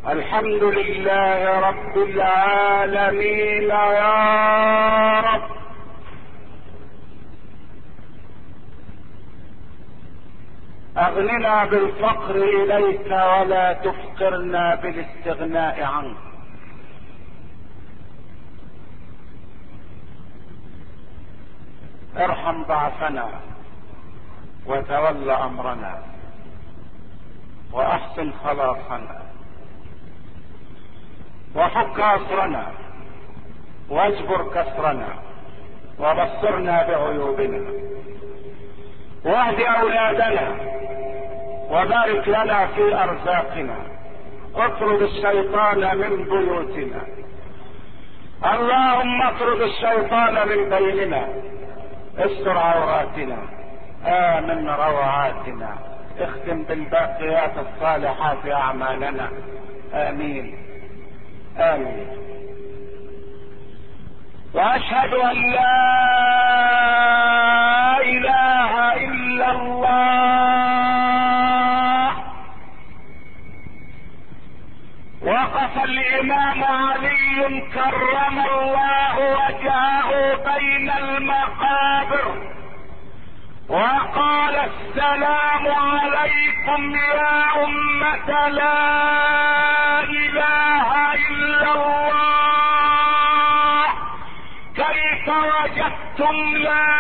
الحمد لله رب العالمين يا رب. اغننا بالفقر اليك ولا تفقرنا بالاستغناء عنك. ارحم ضعفنا وتول امرنا واحسن خلاصنا وفك اسرنا واجبر كسرنا وبصرنا بعيوبنا واهد اولادنا وبارك لنا في ارزاقنا اطرد الشيطان من بيوتنا. اللهم اطرد الشيطان من بيننا استر عوراتنا امن روعاتنا اختم بالباقيات الصالحات اعمالنا. امين امين. واشهد ان لا اله الا الله. وقف الامام علي كرم الله وجهه بين المقابر وقال السلام عليكم يا أمة لا إله إلا الله. كيف وجدتم لا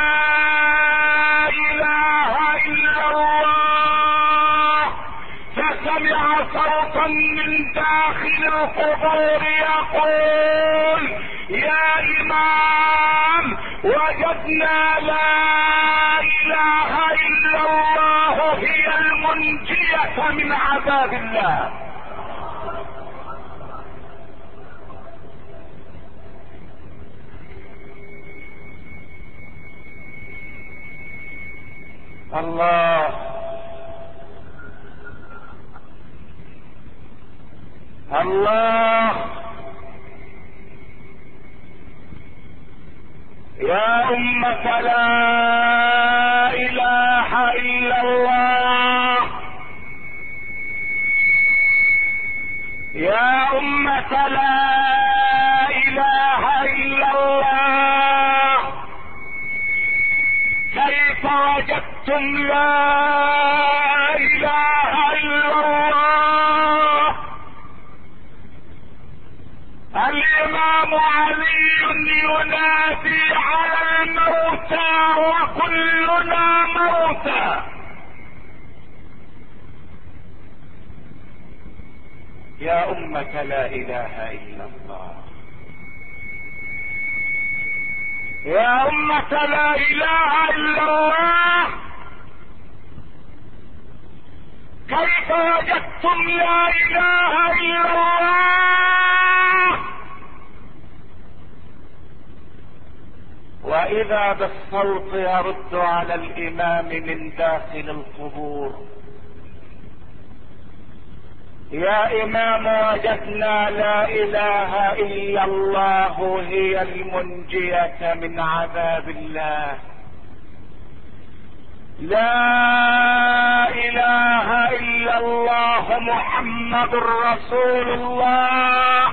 إله إلا الله؟ فسمع صوتا من داخل القبور يقول يا إمام وجدنا لا إله إلا الله هي المنجية من عذاب الله. الله الله. يا أمة لا إله إلا الله. يا أمة لا إله إلا الله. كيف وجدتم لا إله إلا الله؟ الإمام علي ينادي على الموتى وكلنا موتى. يا أمة لا إله إلا الله. يا أمة لا إله إلا الله. كيف وجدتم لا إله إلا الله؟ وإذا بالصوت يرد على الإمام من داخل القبور يا إمام وجدنا لا إله إلا الله هي المنجية من عذاب الله. لا إله إلا الله محمد رسول الله.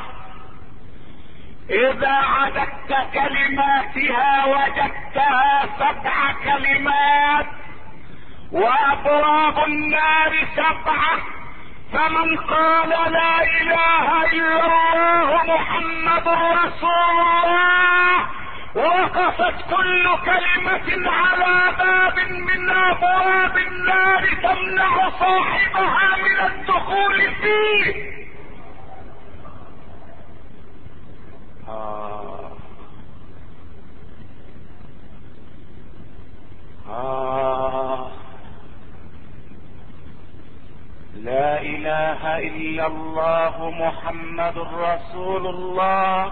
إذا عددت كلماتها وجدتها 7 كلمات وأبواب النار 7. فمن قال لا إله إلا الله محمد رسول الله وقفت كل كلمة على باب من أبواب النار تمنع صاحبها من الدخول فيه. لا إله إلا الله محمد رسول الله.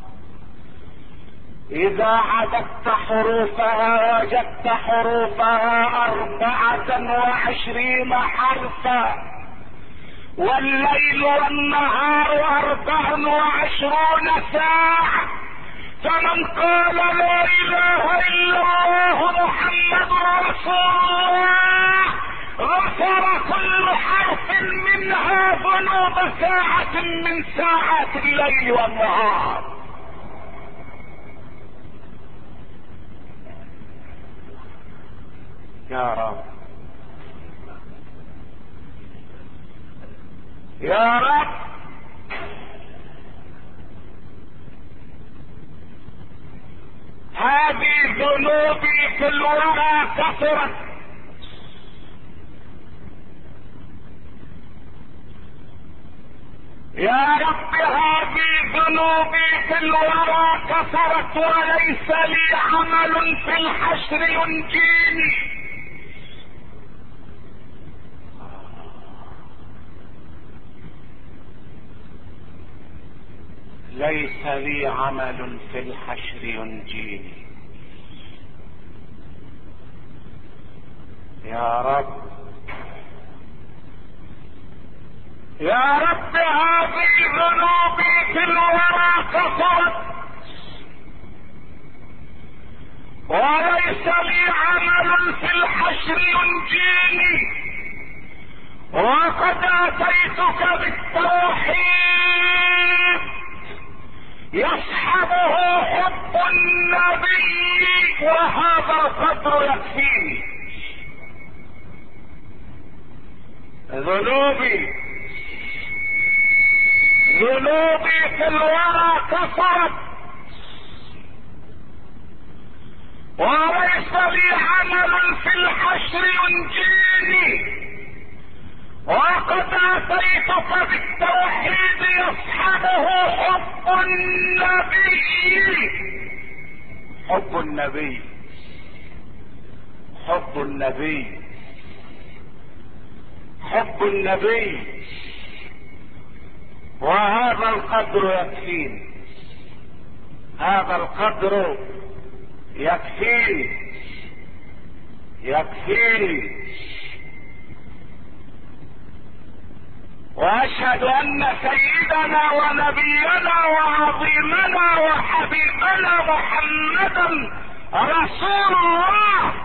إذا عددت حروفها وجدت حروفها 24 حرفا والليل والنهار 24 ساعة. فمن قال لا إله إلا الله محمد رسول الله غفر كل حرف منها ذنوب ساعة من ساعات الليل والنهار. يا رب يا رب، هذه ذنوبي في الورى كثرت، يا رب هذه ذنوبي في الورى كثرت، وليس لي عمل في الحشر ينجيني. ليس لي عمل في الحشر ينجيني. يا رب يا رب هذه ذنوبي في الورى كثرت، وليس لي عمل في الحشر ينجيني، وقد اتيتك بالتوحيد يصحبه حب النبي، وهذا القدر يكفيني. ذنوبي في الورى كثرت، وليس لي عمل في الحشر ينجيني، وقد اتيتك بالتوحيد يصحبه حب النبي. حب النبي حب النبي حب النبي، وهذا القدر يكفيني. هذا القدر يكفيني يكفيني. واشهد ان سيدنا ونبينا وعظيمنا وحبيبنا محمدا رسول الله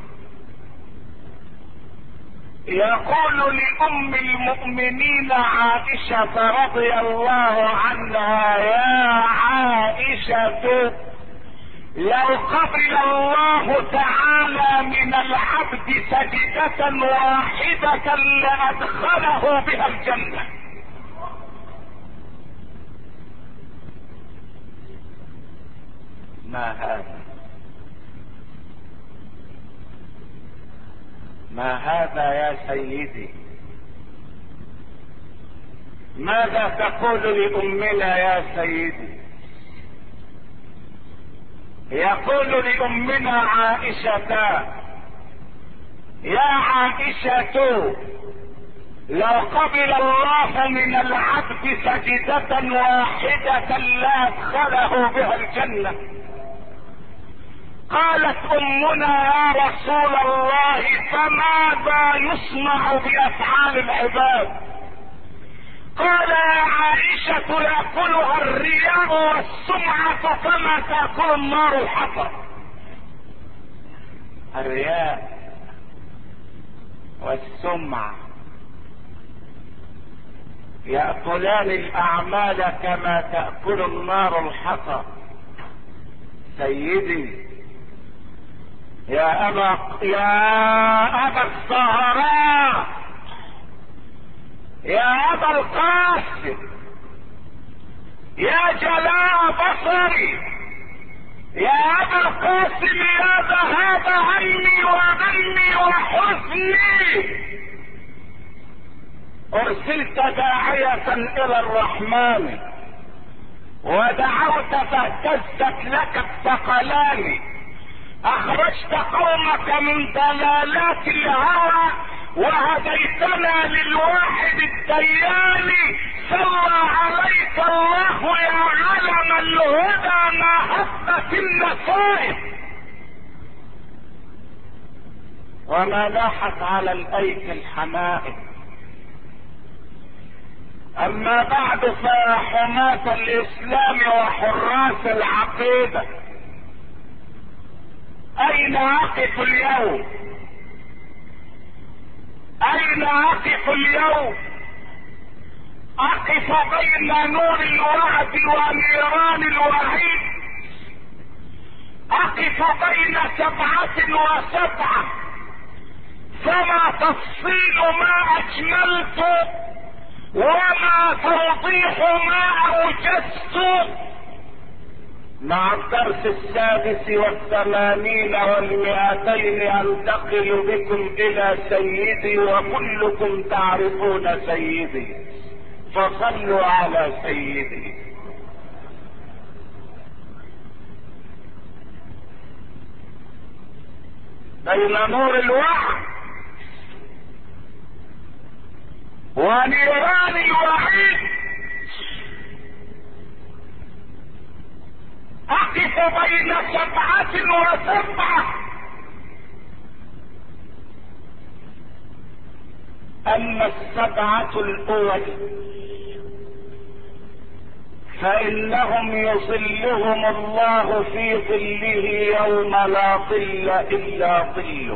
يقول لأم المؤمنين عائشة رضي الله عنها: يا عائشة، لو قبل الله تعالى من العبد سجدة واحدة لأدخله بها الجنة. ما هذا يا سيدي؟ ماذا تقول لأمنا يا سيدي؟ يقول لأمنا عائشة: يا عائشة، لو قبل الله من العبد سجدة واحدة لأدخله بها الجنة. قالت أمنا: يا رسول الله، فماذا يصنع بأفعال العباد؟ قال: يا عائشة، يأكلها الرياء والسمعة كما تأكل النار الحطب. الرياء والسمعة يأكلان الأعمال كما تأكل النار الحطب. سيدي يا أبا الزهراء، يا أبا القاسم، يا جلاء بصري، يا أبا القاسم، يا ذهاب همي وغمي وحزني، أرسلت داعية إلى الرحمن ودعوت فاهتزت لك الثقلان، أخرجت قومك من ضلالات الهوى وهديتنا للواحد الديان. صلى عليك الله يا علم الهدى ما هبت النصائب وما لاحت على الأيك الحمائم. أما بعد، فيا حماة الإسلام وحراس العقيدة، أين أقف اليوم؟ اين اقف اليوم؟ اقف بين نور الوعد ونيران الوعيد، اقف بين 7 و7، فما تفصيل ما اجملت وما توضيح ما اوجزت. مع الدرس 86 و200 انتقل بكم الى سيدي، وكلكم تعرفون سيدي، فصلوا على سيدي. بين نور الوعد ونيران الوعيد اقف بين 7 و7. اما 7 الاول فانهم يظلهم الله في ظله يوم لا ظل الا ظله.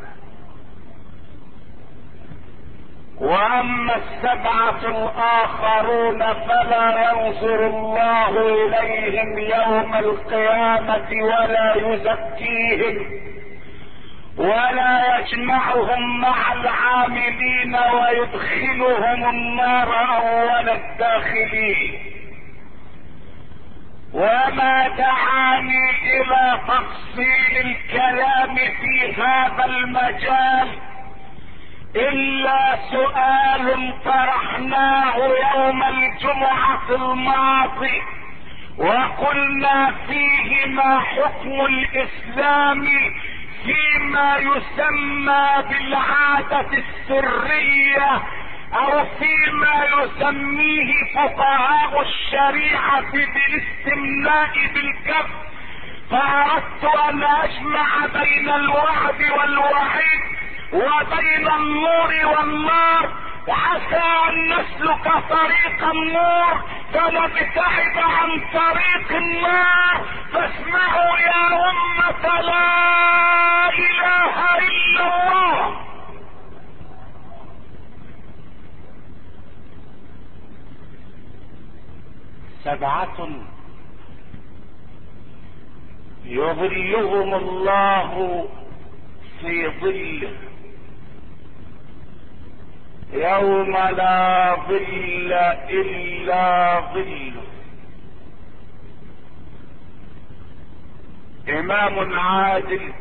واما 7 الاخرون فلا ينظر الله اليهم يوم القيامة ولا يزكيهم ولا يجمعهم مع العاملين ويدخلهم النار اول الداخلين. وما دعاني الى تفصيل الكلام في هذا المجال الا سؤال طرحناه يوم الجمعة الماضي، وقلنا فيه ما حكم الاسلام فيما يسمى بالعادة السرية او فيما يسميه فقهاء الشريعة بالاستمناء بالكف. فاردت ان اجمع بين الوعد والوعيد وبين النور والنار، عسى ان نسلك طريق النور فنبتعد عن طريق النار. فاسمعوا يا امة لا اله الا الله. سبعة يظلهم الله في ظله يوم لا ظل الا ظله. امام عادل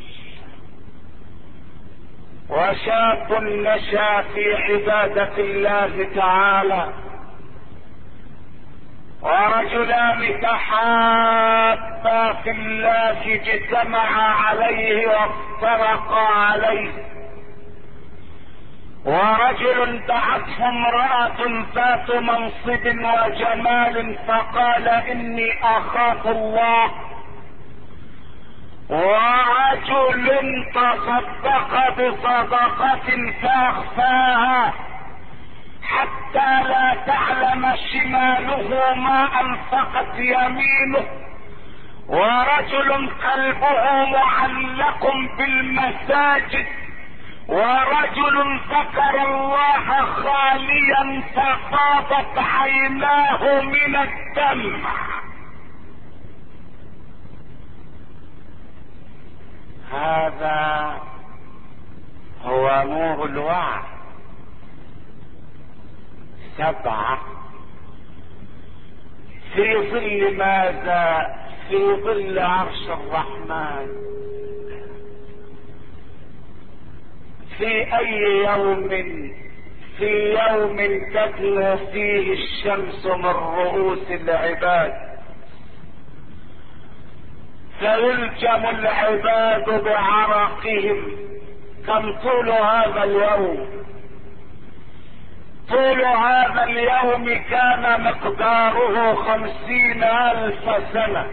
وشاب نشا في عبادة الله تعالى، ورجلان تحابا في الله اجتمعا عليه وافترقا عليه. ورجل دعته امرأة ذات منصب وجمال فقال اني اخاف الله. ورجل تصدق بصدقة فاخفاها حتى لا تعلم شماله ما انفقت يمينه. ورجل قلبه معلق بالمساجد. ورجل ذكر الله خاليا ففاضت عيناه من الدمع. هذا هو نور الوعد. 7 في ظل ماذا؟ في ظل عرش الرحمن. في اي يوم؟ في يوم تدنو فيه الشمس من رؤوس العباد، فيلجم العباد بعرقهم. كم طول هذا اليوم؟ طول هذا اليوم كان مقداره 50,000 سنة.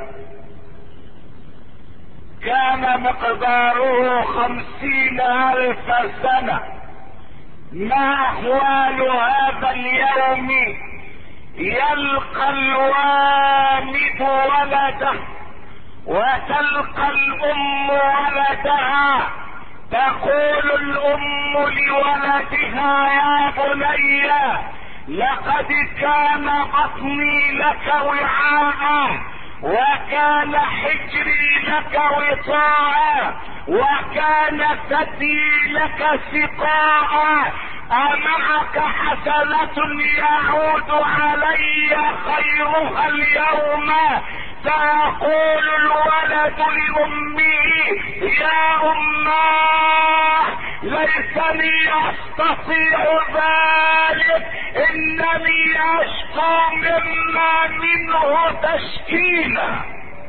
كان مقداره 50,000 سنة. ما احوال هذا اليوم؟ يلقى الوالد ولده وتلقى الام ولدها تقول الام لولدها يا بني لقد كان بطني لك وعاء، وكان حجري لك وطاء، وكان ثدي لك سقاء، أمعك حسنة يعود علي خيرها اليوم؟ فيقول الولد لأمه يا أماه ليتني أستطيع ذلك، إنني أشكو مما منه تشكينا.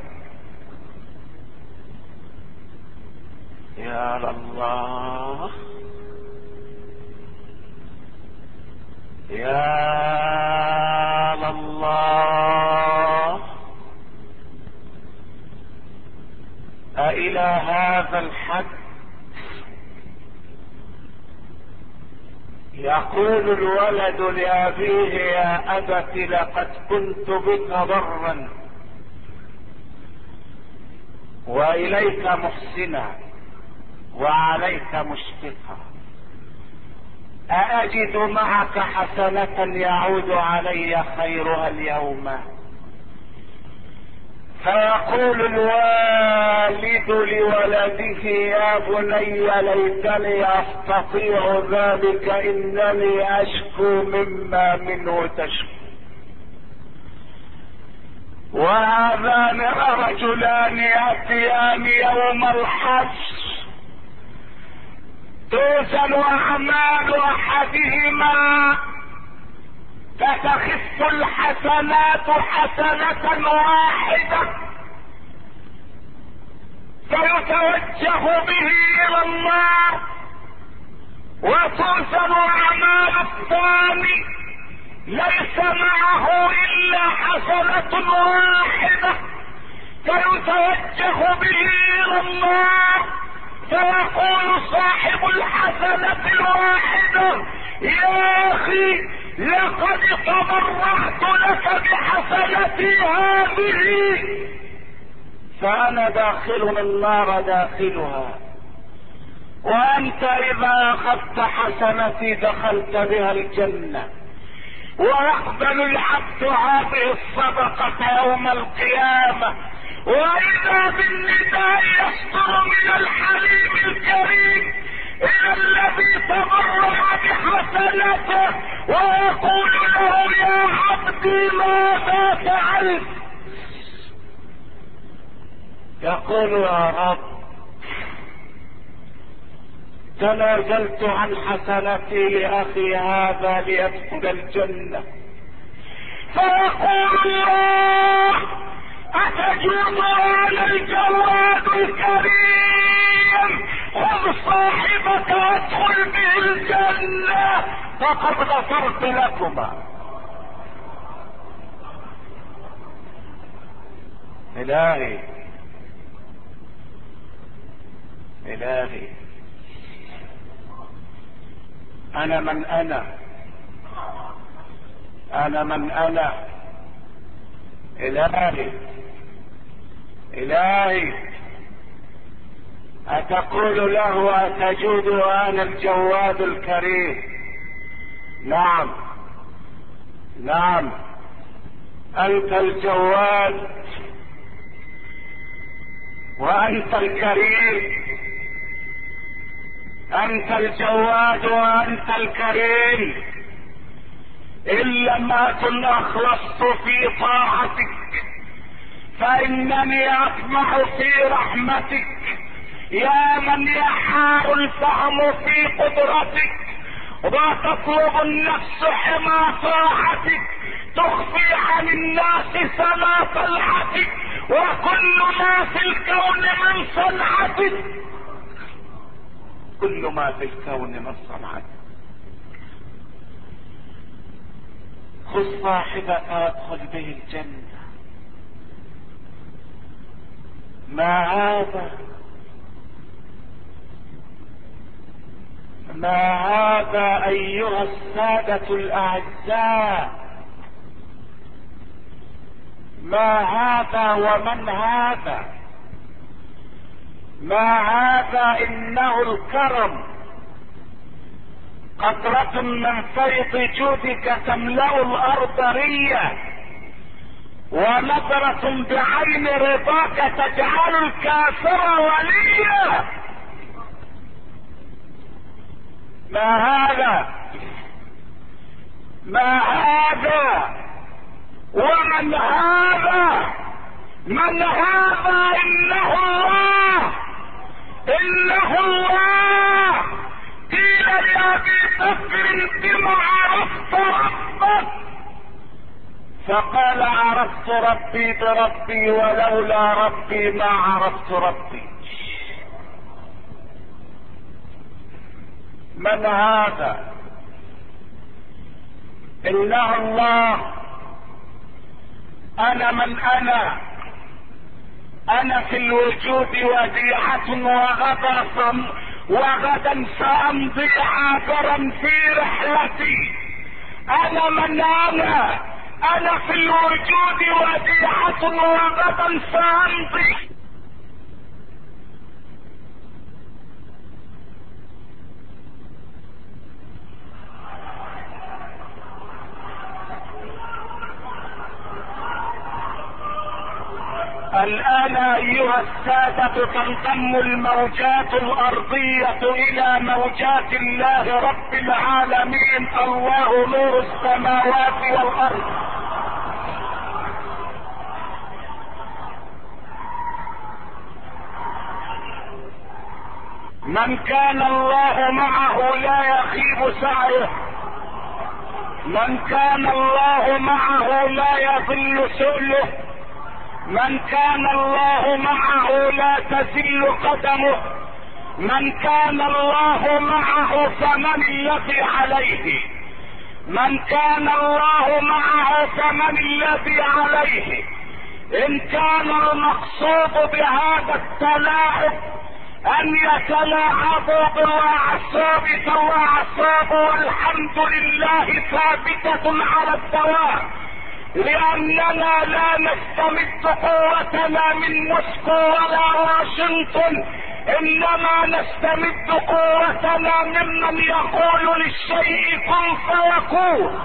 يا الله، يا الله، أإلى هذا الحد يقول الولد لأبيه يا أبت لقد كنت بك ضرا وإليك محسنا وعليك مشفقا، أأجد معك حسنة يعود علي خيرها اليوم؟ فيقول الوالد لولده يا بني ليتني أستطيع ذلك، إنني أشكو مما منه تشكو. وهذان رجلان يأتيان يوم الحشر توزن أعمال أحدهما فتخف الحسنات حسنة واحدة فيتوجه به إلى النار، وتوزن أعمال الثاني ليس معه إلا حسنة واحدة فيتوجه به إلى النار، فيقول صاحب الحسنة الواحدة يا أخي لقد تبرعت لك بحسنتي هذه، فأنا داخل النار داخلها، وأنت إذا أخذت حسنتي دخلت بها الجنة. ويقبل العبد هذه الصدقة يوم القيامة، وإذا بالنداء يصدر من الحليم الكريم إلى الذي تبرع بحسنته ويقول له يا عبدي ماذا فعلت؟ يقول يا رب تنازلت عن حسنتي لأخي هذا ليدخل الجنة. فيقول الله أتجوز على الجواد الكريم خذ صاحبك وادخل به الجنة فقد غفرت لكما. إلهي إلهي أنا من أنا من أنا إلهي إلهي أتقول له أتجود وأنا الجواد الكريم؟ نعم نعم أنت الجواد وأنت الكريم، أنت الجواد وأنت الكريم، إن لم أكن أخلصت في طاعتك فإنني أطمع في رحمتك. يا من يحار الفهم في قدرتك وتطلب النفس حمى طاعتك، تخفي عن الناس سما طلعتك وكل ما في الكون من صنعتك، كل ما في الكون من صنعتك. خذ صاحبك وادخل به الجنة. ما هذا ما هذا أيها السادة الأعزاء؟ ما هذا ومن هذا؟ ما هذا؟ انه الكرم. قطرة من فيض جودك تملأ الارض ريا، ونظرة بعين رضاك تجعل الكافر وليا. ما هذا؟ ما هذا؟ ومن هذا؟ من هذا؟ انه الله، انه الله. قيل لأبي بكر بما عرفت ربك؟ فقال عرفت ربي بربي، ولولا ربي ما عرفت ربي. من هذا؟ إنه الله. أنا من أنا في الوجود وديعة، وغدا سأمضي عابرا في رحلتي. أنا من أنا في الوجود وديعة، وغدا سأمضي. الآن أيها السادة تنضم الموجات الأرضية إلى موجات الله رب العالمين. الله نور السماوات والأرض. من كان الله معه لا يخيب سعيه، من كان الله معه لا يضل سؤله، من كان الله معه لا تزل قدمه، من كان الله معه فمن الذي عليه، من كان الله معه فمن الذي عليه. ان كان المقصود بهذا التلاعب ان يتلاعبوا بالاعصاب فالاعصاب والحمد لله ثابتة على الدوام، لأننا لا نستمد قوتنا من موسكو ولا واشنطن، إنما نستمد قوتنا ممن يقول للشيء كن فيكون.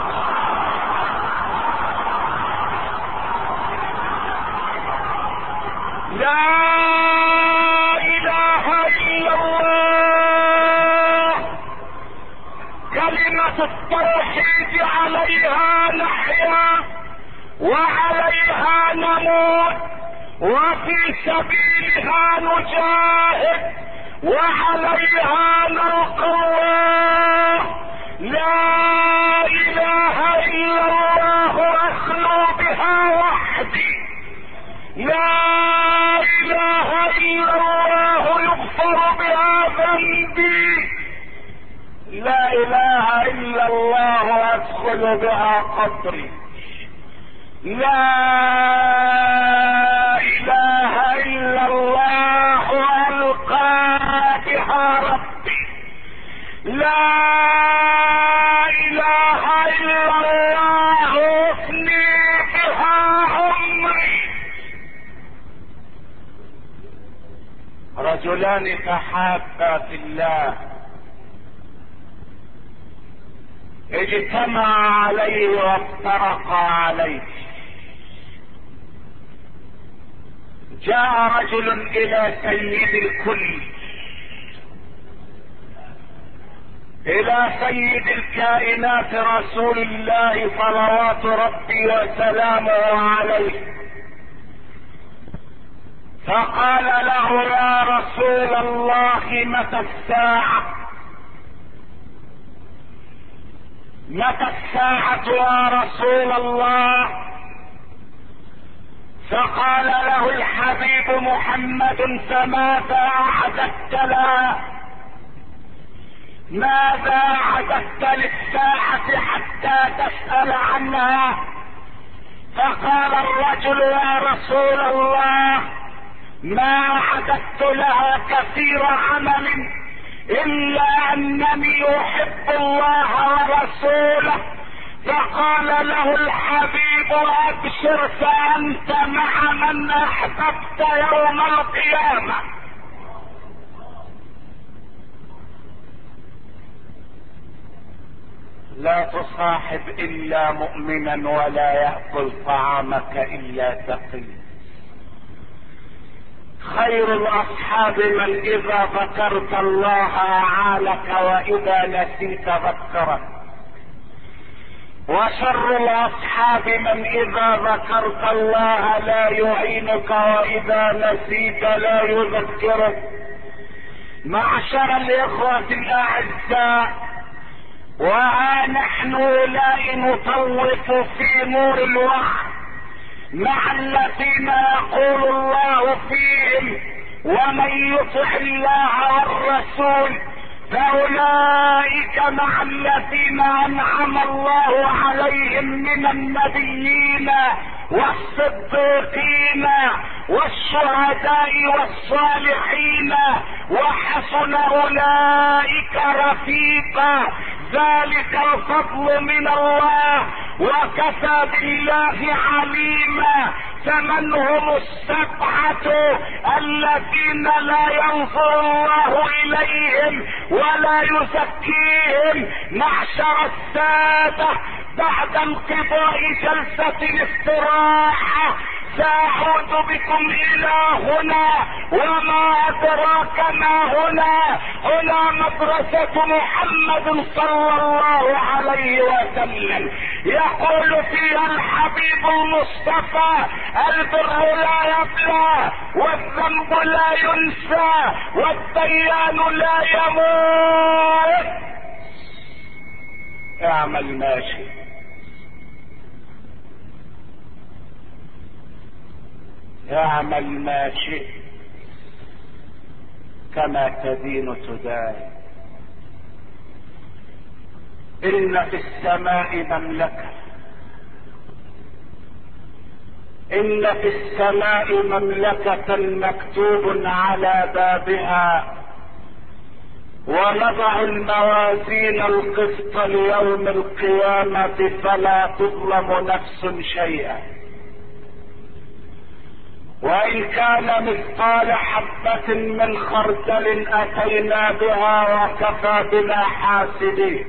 لا إله إلا الله. كلمة التوحيد عليها نحيا وعليها نموت، وفي سبيلها نجاهد وعليها نلقى الله. لا إله إلا الله أخلو بها وحدي، لا إله إلا الله يغفر بها ذنبي، لا إله إلا الله أدخل بها قبري، لا إله إلا الله ألقى بها ربي، لا إله إلا الله أفني بها عمري. رجلان تحابا في الله اجتمع عليه وافترقا عليه. جاء رجل الى سيد الكل، الى سيد الكائنات رسول الله صلوات ربي وسلامه عليه، فقال له يا رسول الله متى الساعة؟ متى الساعة يا رسول الله؟ فقال له الحبيب محمد فماذا أعددت لها؟ ماذا أعددت للساعة حتى تسأل عنها؟ فقال الرجل يا رسول الله ما أعددت لها كثير عمل إلا أنني أحب الله ورسوله. فقال له الحبيب أبشر فأنت مع من أحببت يوم القيامة. لا تصاحب الا مؤمنا ولا يأكل طعامك الا تقي. خير الاصحاب من اذا ذكرت الله اعانك واذا نسيت ذكرك، وشر الاصحاب من اذا ذكرت الله لا يعينك واذا نسيت لا يذكرك. معشر الاخوة الاعزاء، وها نحن لا نطوف في نور الوحي مع الذين يقول الله فيهم ومن يطع الله والرسول فاولئك مع الذين انعم الله عليهم من النبيين والصديقين والشهداء والصالحين وحسن اولئك رفيقا، ذلك الفضل من الله وكفى بالله عليما. فمن هم السبعة الذين لا ينظر الله اليهم ولا يزكيهم؟ معشر السادة، بعد انقضاء جلسة الاستراحة سأعود بكم الى هنا، وما ادراك ما هنا. هنا مدرسة محمد صلى الله عليه وسلم، يقول فيها الحبيب المصطفى: البر لا يبلى والذنب لا ينسى والديان لا يموت. اعمل ما شئت، اعمل ما شئت، كما تدين تدان. إن في السماء مملكة، إن في السماء مملكة مكتوب على بابها: ونضع الموازين القسط ليوم القيامة فلا تظلم نفس شيئا، وإن كان مثقال حبة من خردل أتينا بها وكفى بنا حاسبين.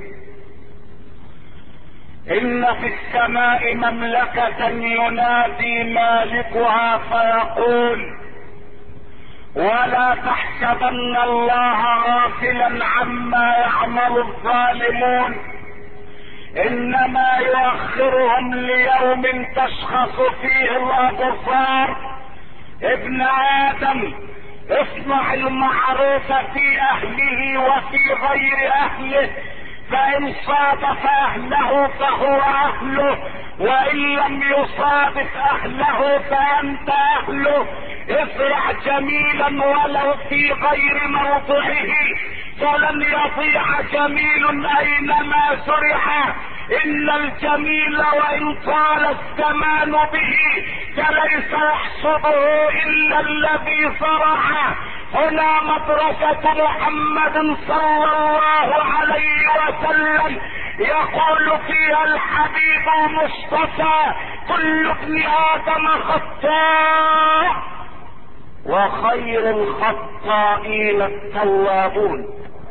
إن في السماء مملكة ينادي مالكها فيقول: ولا تحسبن الله غافلا عما يعمل الظالمون، إنما يؤخرهم ليوم تشخص فيه الأبصار. ابن آدم، اصنع المعروف في أهله وفي غير أهله، فإن صادف أهله فهو أهله، وإن لم يصادف أهله فأنت أهله. ازرع جميلا ولو في غير موضعه، فلن يضيع جميل أينما زرع. إن الجميل وإن طال الزمان به فليس يحصده إلا الذي زرعه. هنا مدرسة محمد صلى الله عليه وسلم، يقول فيها الحبيب المصطفى: كل ابن آدم خطاء وخير الخطائين التوابون.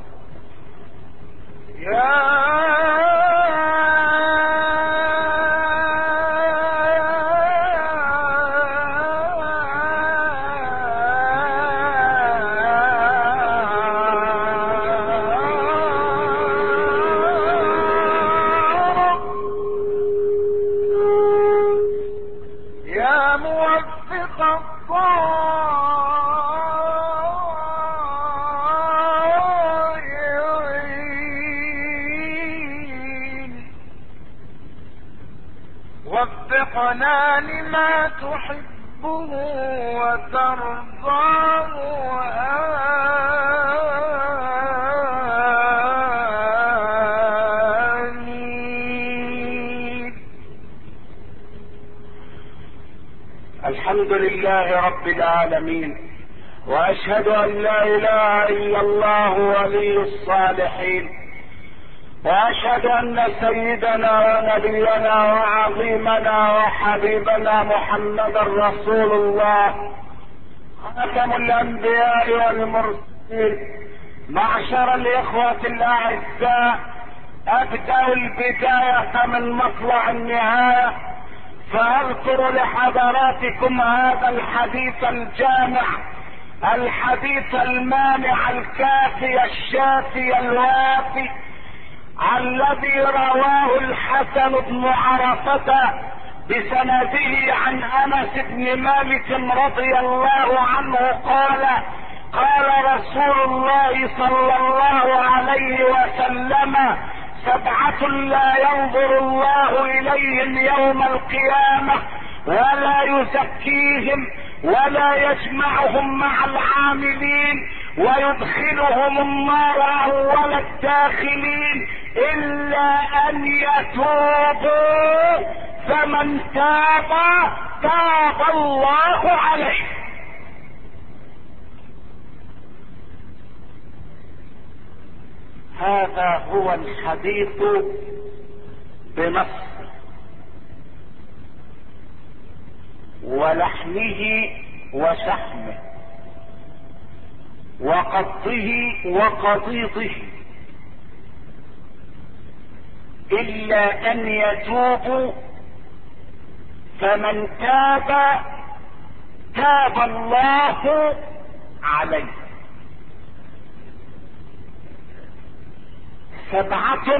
يا موفق الضالين، وفقنا لما تحبه وترضاه. آمين. الحمد لله رب العالمين، واشهد ان لا اله الا الله ولي الصالحين، واشهد ان سيدنا ونبينا وعظيمنا وحبيبنا محمدا رسول الله، خاتم الانبياء والمرسلين. معشر الاخوة الاعزاء، ابدأ البداية من مطلع النهاية، فاذكر لحضراتكم هذا الحديث الجامع، الحديث المانع الكافي الشافي الوافي، الذي رواه الحسن بن عرفة بسنده عن انس بن مالك رضي الله عنه قال: قال رسول الله صلى الله عليه وسلم: 7 لا ينظر الله اليهم يوم القيامة ولا يزكيهم ولا يجمعهم مع العاملين ويدخلهم النار اول الداخلين الا ان يتوبوا، فمن تاب تاب الله عليه. هذا هو الحديث بنص ولحمه وشحمه وقضه وقضيضه، الا ان يتوبوا، فمن تاب تاب الله عليه. 7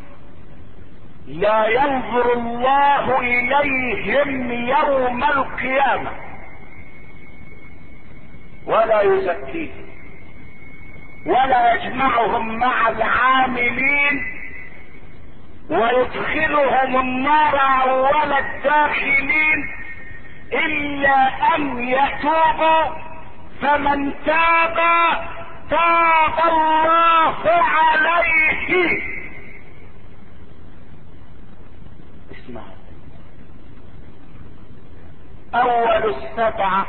لا ينظر الله اليهم يوم القيامة ولا يزكيهم ولا يجمعهم مع العاملين ويدخلهم النار اول الداخلين الا ان يتوبوا، فمن تاب تاب الله عليه. اسمع، اول 7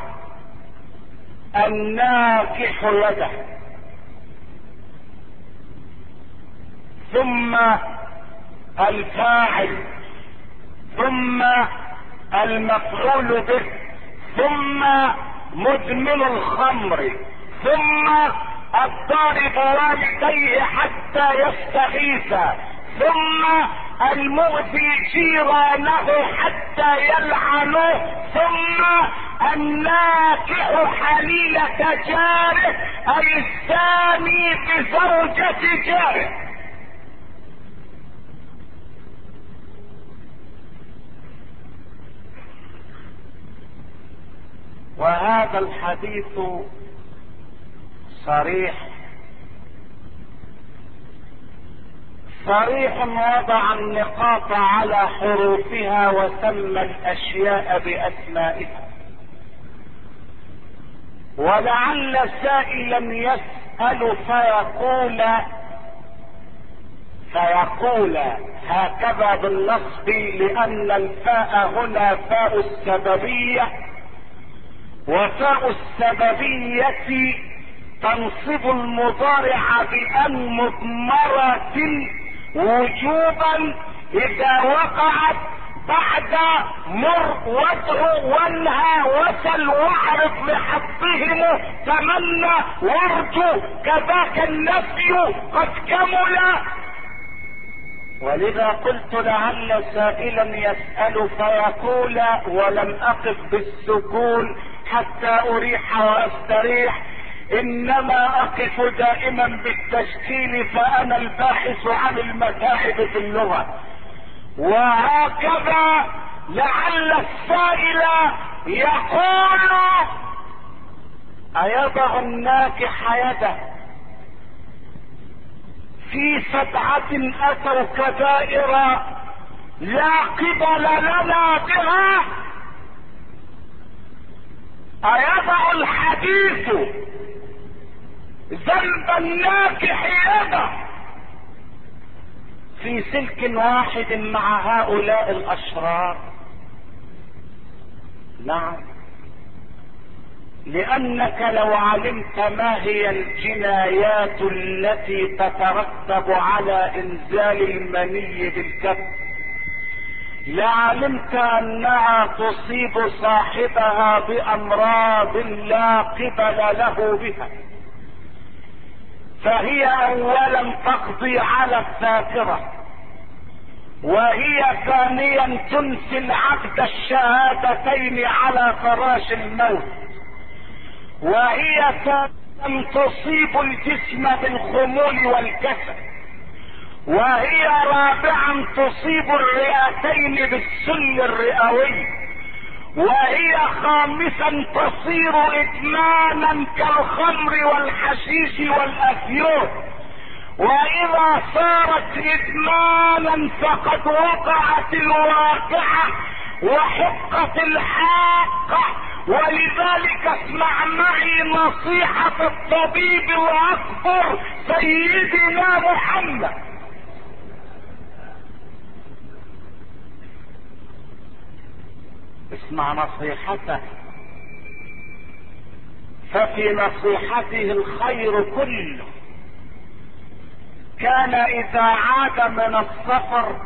الناكح يده، ثم الفاعل، ثم المفعول به، ثم مدمن الخمر، ثم الضارب والديه حتى يستغيث، ثم المؤذي جيرانه حتى يلعنه، ثم الناكح حليلة جاره اي الثاني بزوجة جاره. وهذا الحديث صريح وضع النقاط على حروفها وسمى الاشياء باسمائها. ولعل سائلا يسأل فيقول هكذا بالنصب، لان الفاء هنا فاء السببية، وفاء السببية تنصب المضارع بأن مضمرة وجوبا اذا وقعت بعد مر وادع وانهى وسل واعرف لحظهم تمنى وارجو، كذاك النفي قد كمل. ولذا قلت لعل سائلا يسأل فيقول، ولم اقف بالسكون حتى اريح واستريح، انما اقف دائما بالتشكيل، فانا الباحث عن المتاعب في اللغة. وهكذا لعل السائل يقول: ايضع الناكح يده في 7 اتوا كبائر لا قبل لنا بها؟ ايضع الحديث ذنب الناكح يده في سلك واحد مع هؤلاء الاشرار؟ نعم، لانك لو علمت ما هي الجنايات التي تترتب على انزال المني بالكف لعلمت انها تصيب صاحبها بامراض لا قبل له بها. فهي اولا تقضي على الذاكرة، وهي ثانيا تنسي العبد الشهادتين على فراش الموت، وهي ثالثا تصيب الجسم بالخمول والكسل، وهي رابعا تصيب الرئتين بالسل الرئوي، وهي خامسا تصير ادمانا كالخمر والحشيش والافيون، واذا صارت ادمانا فقد وقعت الواقعة وحقت الحاقة. ولذلك اسمع معي نصيحة الطبيب الاكبر سيدنا محمد. اسمع نصيحته، ففي نصيحته الخير كله. كان اذا عاد من السفر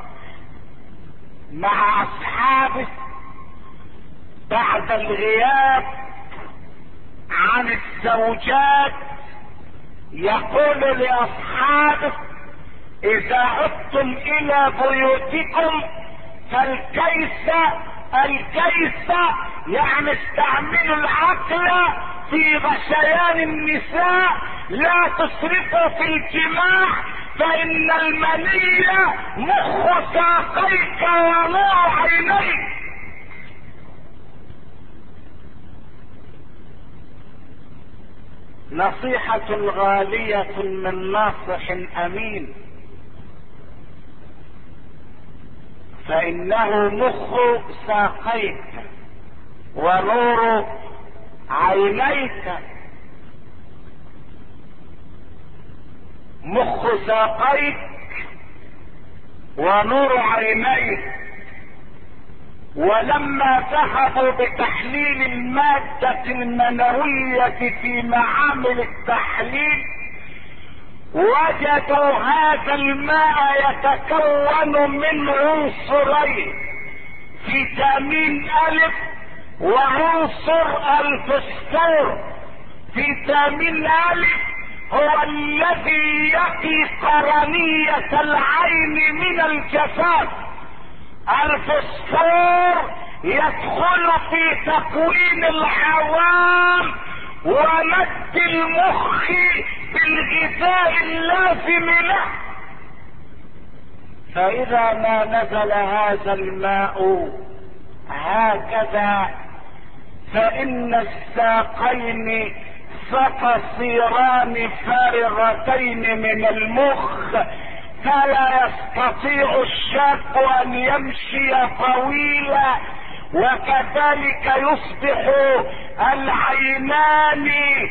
مع اصحابه بعد الغياب عن الزوجات يقول لاصحابه: اذا عدتم الى بيوتكم فالكيس يعني استعملوا العقل في غشيان النساء، لا تسرفوا في الجماع، فإن المني مخ ساقيك ونور عينيك. نصيحة غالية من ناصح أمين، فإنه مخ ساقيك ونور عينيك. مخ ساقيك ونور عينيك. ولما ذهبوا بتحليل المادة المنوية في معامل التحليل وجدوا هذا الماء يتكون من عنصرين: فيتامين ألف وعنصر الفسفور. فيتامين ألف هو الذي يقي قرنية العين من الجفاف. الفسفور يدخل في تكوين العظام ومد المخ بالغذاء اللازم له. فإذا ما نزل هذا الماء هكذا فإن الساقين ستصيران فارغتين من المخ، فلا يستطيع الشاب ان يمشي طويلا، وكذلك يصبح العينان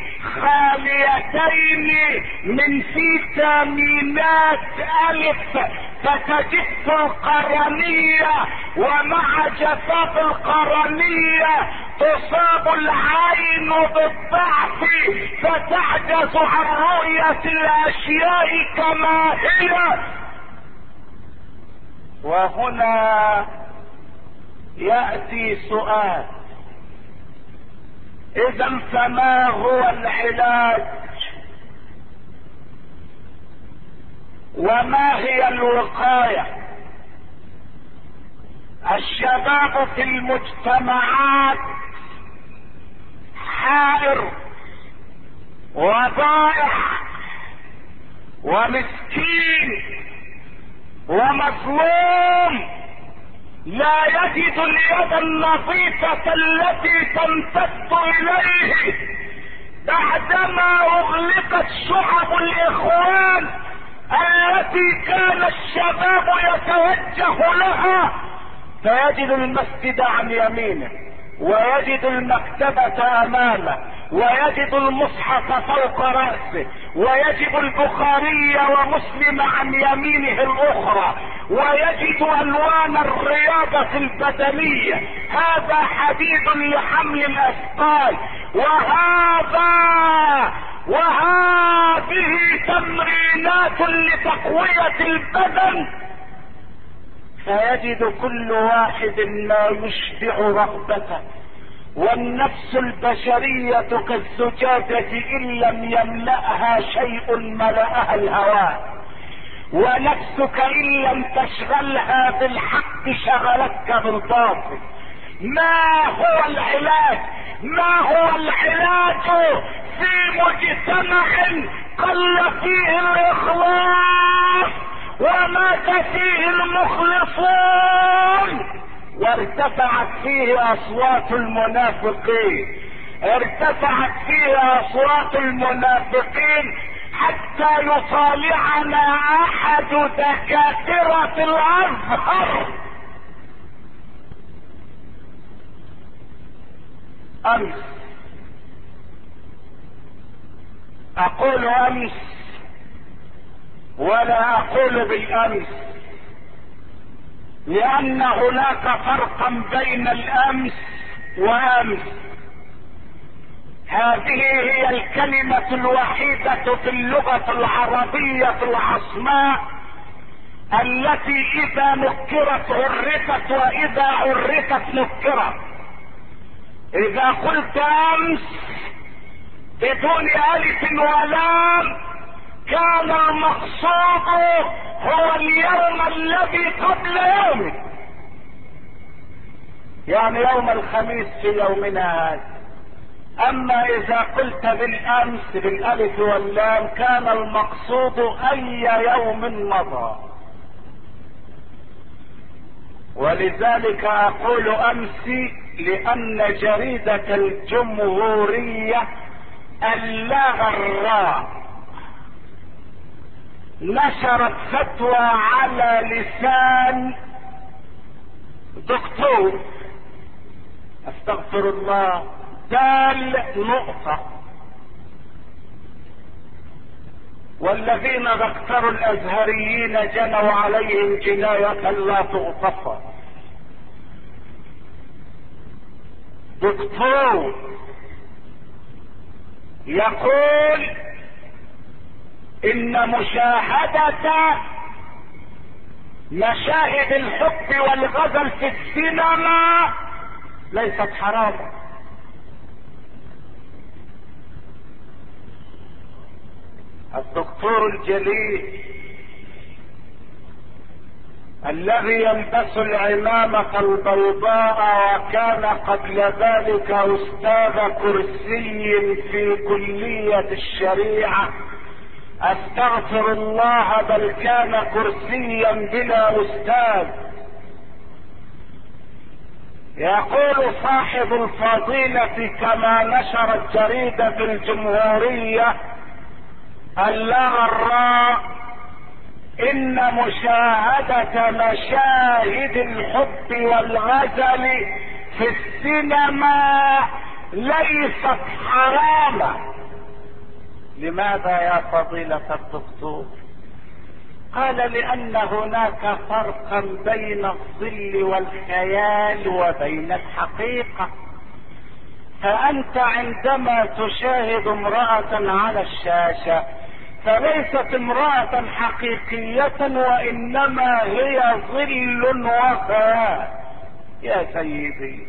خاليتين من فيتامينات ألف، فتجف القرنية، ومع جفاف القرنية تصاب العين بالضعف فتعجز عن رؤية الأشياء كما هي. وهنا يأتي سؤال: إذا فما هو العلاج وما هي الوقاية؟ الشباب في المجتمعات حائر وضائع ومسكين ومظلوم، لا يجد اليد النظيفة التي تمتد إليه بعدما أغلقت شعب الإخوان التي كان الشباب يتوجه لها، فيجد المسجد عن يمينه، ويجد المكتبة أمامه، ويجد المصحف فوق رأسه، ويجد البخاري ومسلم عن يمينه الأخرى، ويجد ألوان الرياضة البدنية. هذا حديد لحمل الأثقال، وهذه تمرينات لتقوية البدن. فيجد كل واحد ما يشبع رغبته، والنفس البشرية كالزجاجة إن لم يملأها شيء ملأها الهواء، ونفسك ان لم تشغلها بالحق شغلتك بالباطل. ما هو العلاج؟ ما هو العلاج في مجتمع قل فيه الاخلاص ومات فيه المخلصون وارتفعت فيه اصوات المنافقين؟ ارتفعت فيه اصوات المنافقين حتى يطالعنا احد دكاترة الازهر امس، اقول امس ولا اقول بالامس، لان هناك فرقا بين الامس وامس. هذه هي الكلمة الوحيدة في اللغة العربية العصماء التي اذا نكرت عرفت واذا عرفت نكرت. اذا قلت امس بدون الف ولام كان المقصود هو اليوم الذي قبل يومك، يعني يوم الخميس في يومنا هذا. اما اذا قلت بالامس بالالف واللام كان المقصود اي يوم مضى. ولذلك اقول امس لان جريدة الجمهورية الغراء نشرت فتوى على لسان دكتور، استغفر الله، دال نقطة، والذين ذكروا الازهريين جنوا عليهم جناية لا تغتفر. دكتور يقول ان مشاهدة مشاهد الحب والغزل في السينما ليست حراما. الدكتور الجليل الذي يلبس العمامة البيضاء وكان قبل ذلك استاذ كرسي في كلية الشريعة، استغفر الله، بل كان كرسيا بلا استاذ. يقول صاحب الفضيلة كما نشرت جريدة الجمهورية الغراء ان مشاهدة مشاهد الحب والغزل في السينما ليست حراما. لماذا يا فضيلة الدكتور؟ قال لان هناك فرقا بين الظل والخيال وبين الحقيقة. فانت عندما تشاهد امرأة على الشاشة فليست امرأة حقيقية وانما هي ظل وخيال. يا سيدي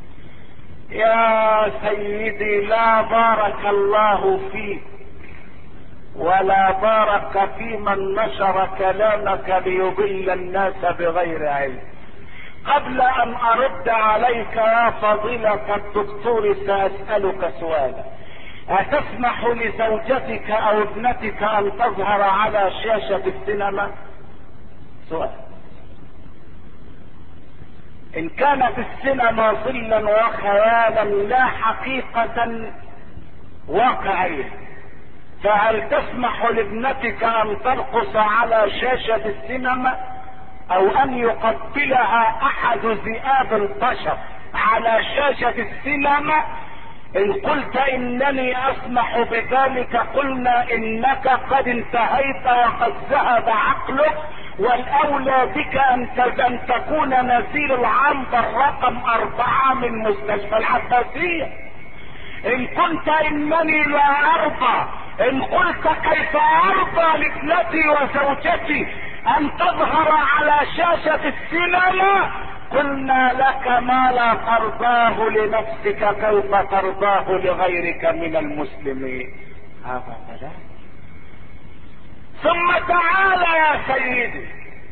يا سيدي، لا بارك الله فيك ولا بارك في من نشر كلامك ليضل الناس بغير علم. قبل ان ارد عليك يا فضيلة الدكتور سأسألك سؤالا: أتسمح لزوجتك او ابنتك ان تظهر على شاشة السينما؟ سؤال. ان كانت السينما ظلا وخيالا لا حقيقة واقعية، فهل تسمح لابنتك ان ترقص على شاشة السينما او ان يقبلها احد ذئاب البشر على شاشة السينما؟ ان قلت انني اسمح بذلك قلنا انك قد انتهيت وقد ذهب عقلك، والاولى بك ان تكون نزيل العنبر رقم 4 من مستشفى العباسية. ان كنت انني لا ارضى، ان قلت كيف ارضى لابنتي وزوجتي ان تظهر على شاشة السينما، قلنا لك ما لا ترضاه لنفسك كيف ترضاه لغيرك من المسلمين. هذا كلام. ثم تعال يا سيدي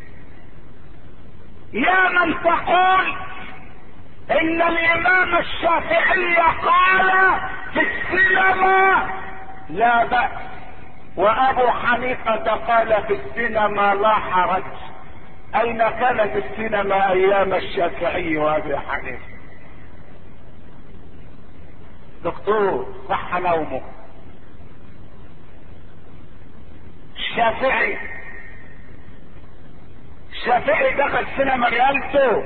يا من تقول ان الامام الشافعي قال في السينما لا بأس، وابو حنيفة قال في السينما لا حرج. اين كانت السينما ايام الشافعي وابي حنيفة؟ دكتور صح نومه. الشافعي دخل سينما ريالتو،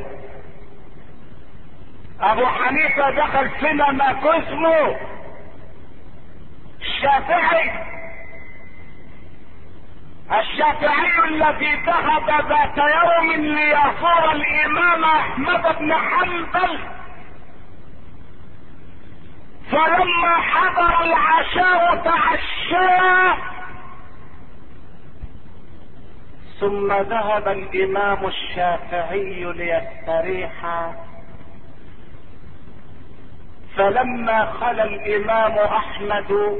ابو حنيفة دخل سينما كوزمو. الشافعي الذي ذهب ذات يوم ليزور الامام احمد بن حنبل، فلما حضر العشاء تعشى، ثم ذهب الامام الشافعي ليستريح، فلما خلى الامام احمد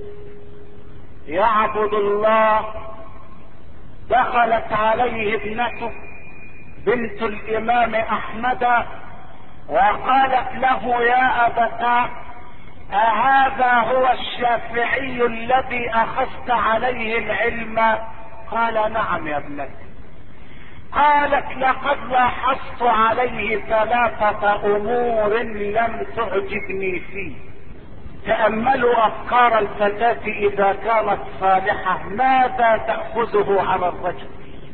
يعبد الله دخلت عليه ابنته بنت الامام احمد وقالت له يا ابتاه اهذا هو الشافعي الذي اخذت عليه العلم؟ قال نعم يا ابنتي. قالت لقد لاحظت عليه 3 امور لم تعجبني فيه. تأملوا افكار الفتاة اذا كانت صالحة ماذا تأخذه على الرجل.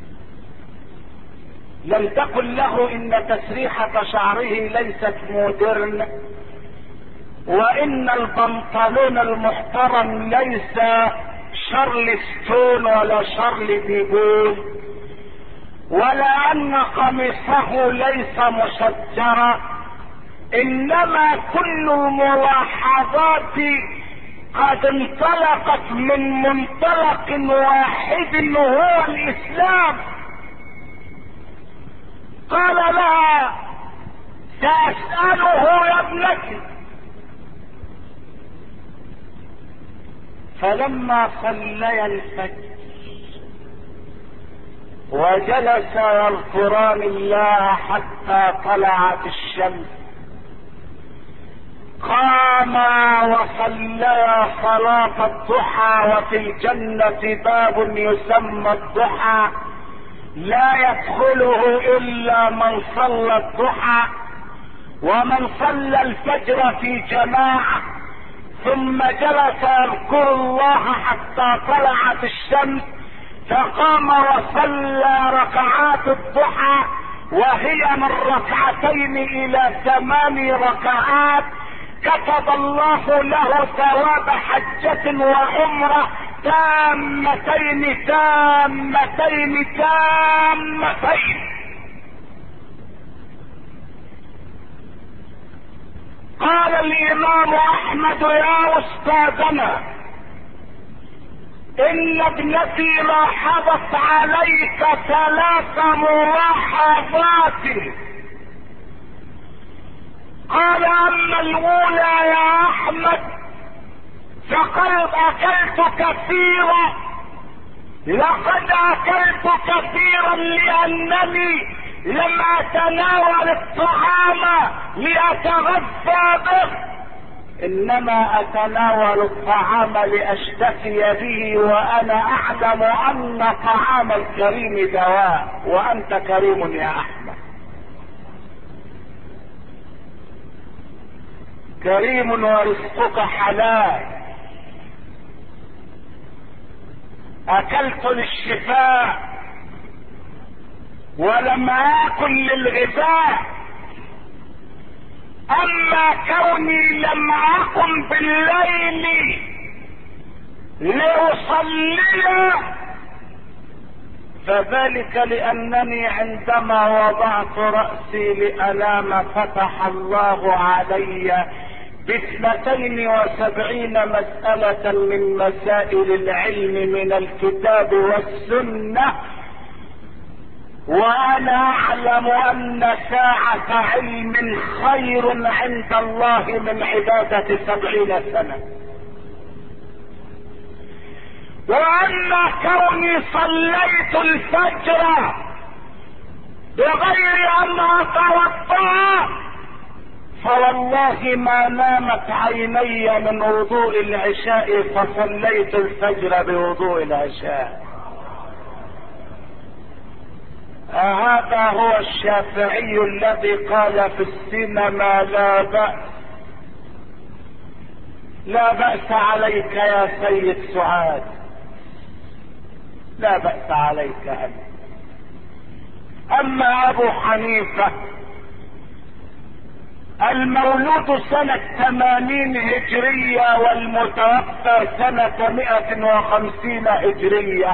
لم تقل له ان تسريحة شعره ليست مودرن، وان البنطلون المحترم ليس شارلستون ولا شارلي ديبول، ولا ان قميصه ليس مشجرا، انما كل الملاحظات قد انطلقت من منطلق واحد هو الاسلام. قال لها سأسأله يا ابنتي. فلما صليا الفجر وجلس يذكران الله حتى طلعت الشمس، قاما وصليا صلاة الضحى. وفي الجنة باب يسمى الضحى لا يدخله الا من صلى الضحى، ومن صلى الفجر في جماعة ثم جلس يذكر الله حتى طلعت الشمس، فقام وصلى ركعات الضحى وهي من 2 الى 8 ركعات، كتب الله له ثواب حجة وعمرة تامتين تامتين تامتين. قال الامام احمد يا استاذنا ان ابنتي لاحظت عليك 3 ملاحظات. قال اما الاولى يا احمد فقد اكلت كثيرا، لقد اكلت كثيرا لانني لم اتناول الطعام لاتغذى به، انما اتناول الطعام لاشتكي به، وانا اعلم ان طعام الكريم دواء، وانت كريم يا احمد، كريم ورزقك حلال. اكلت للشفاء ولم اكل للغذاء، اما كوني لم اقم بالليل لاصلي فذلك لانني عندما وضعت رأسي لانام فتح الله علي ب72 مسألة من مسائل العلم من الكتاب والسنة، وانا اعلم ان ساعة علم خير عند الله من عبادة 70 سنة. واما كوني صليت الفجر بغير ان اتوضا فوالله ما نامت عيني من وضوء العشاء فصليت الفجر بوضوء العشاء. هذا هو الشافعي الذي قال في السينما لا بأس عليك يا سيد سعاد، لا بأس عليك أنت. أما أبو حنيفة المولود سنة 80 هجرية والمتوفى سنة 150 هجرية،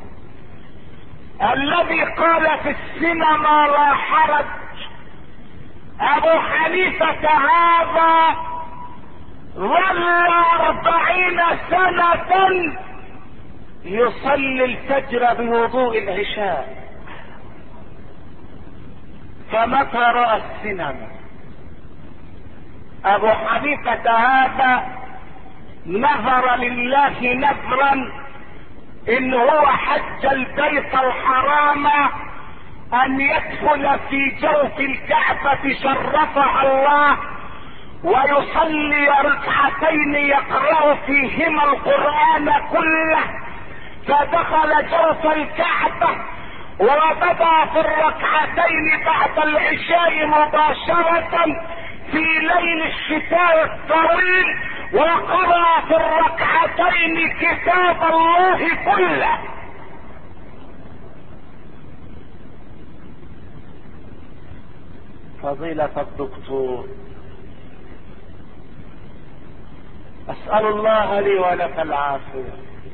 الذي قال في السينما لا حرج، أبو حنيفة هذا ظل 40 سنة يصلي الفجر بوضوء العشاء. فمتى رأى السينما؟ أبو حنيفة هذا نظر لله نذرا إن هو حج البيت الحرام أن يدخل في جوف الكعبة شرفها الله ويصلي ركعتين يقرأ فيهما القرآن كله، فدخل جوف الكعبة وبدأ في الركعتين بعد العشاء مباشرة في ليل الشتاء الطويل، وقرأ في الركعتين كتاب الله كله. فضيلة الدكتور، أسأل الله لي ولك العافية.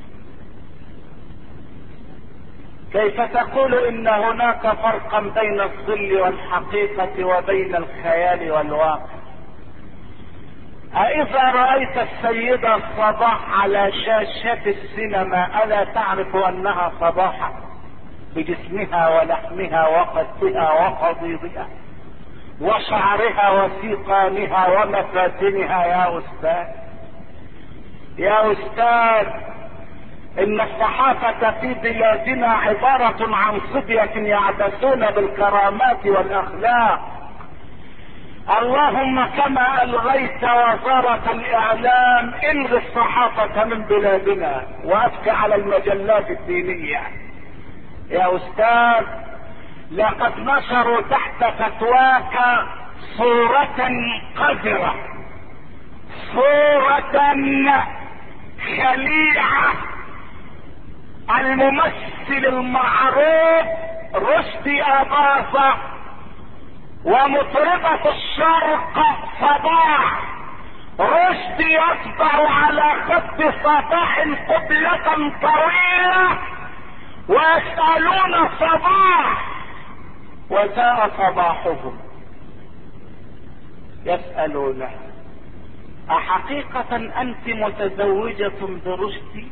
كيف تقول إن هناك فرقا بين الظل والحقيقة وبين الخيال والواقع؟ أإذا رأيت السيدة صباح على شاشة السينما ألا تعرف أنها صباح بجسمها ولحمها وقدها وقضيضها وشعرها وسيقانها ومفاتنها؟ يا أستاذ، يا أستاذ، إن الصحافة في بلادنا عبارة عن صبية يعبثون بالكرامات والأخلاق. اللهم كما ألغيت وزارة الإعلام الغي الصحافة من بلادنا وأبكي على المجلات الدينية. يا أستاذ، لقد نشروا تحت فتواك صورة قذرة، صورة خليعة. الممثل المعروف رشدي أباظة ومطربة الشرق صباح رشدي يصبح على خط صباح قبلة طويلة ويسألون صباح، وجاء صباحهم يسألونه: أحقيقة أنت متزوجة برشدي؟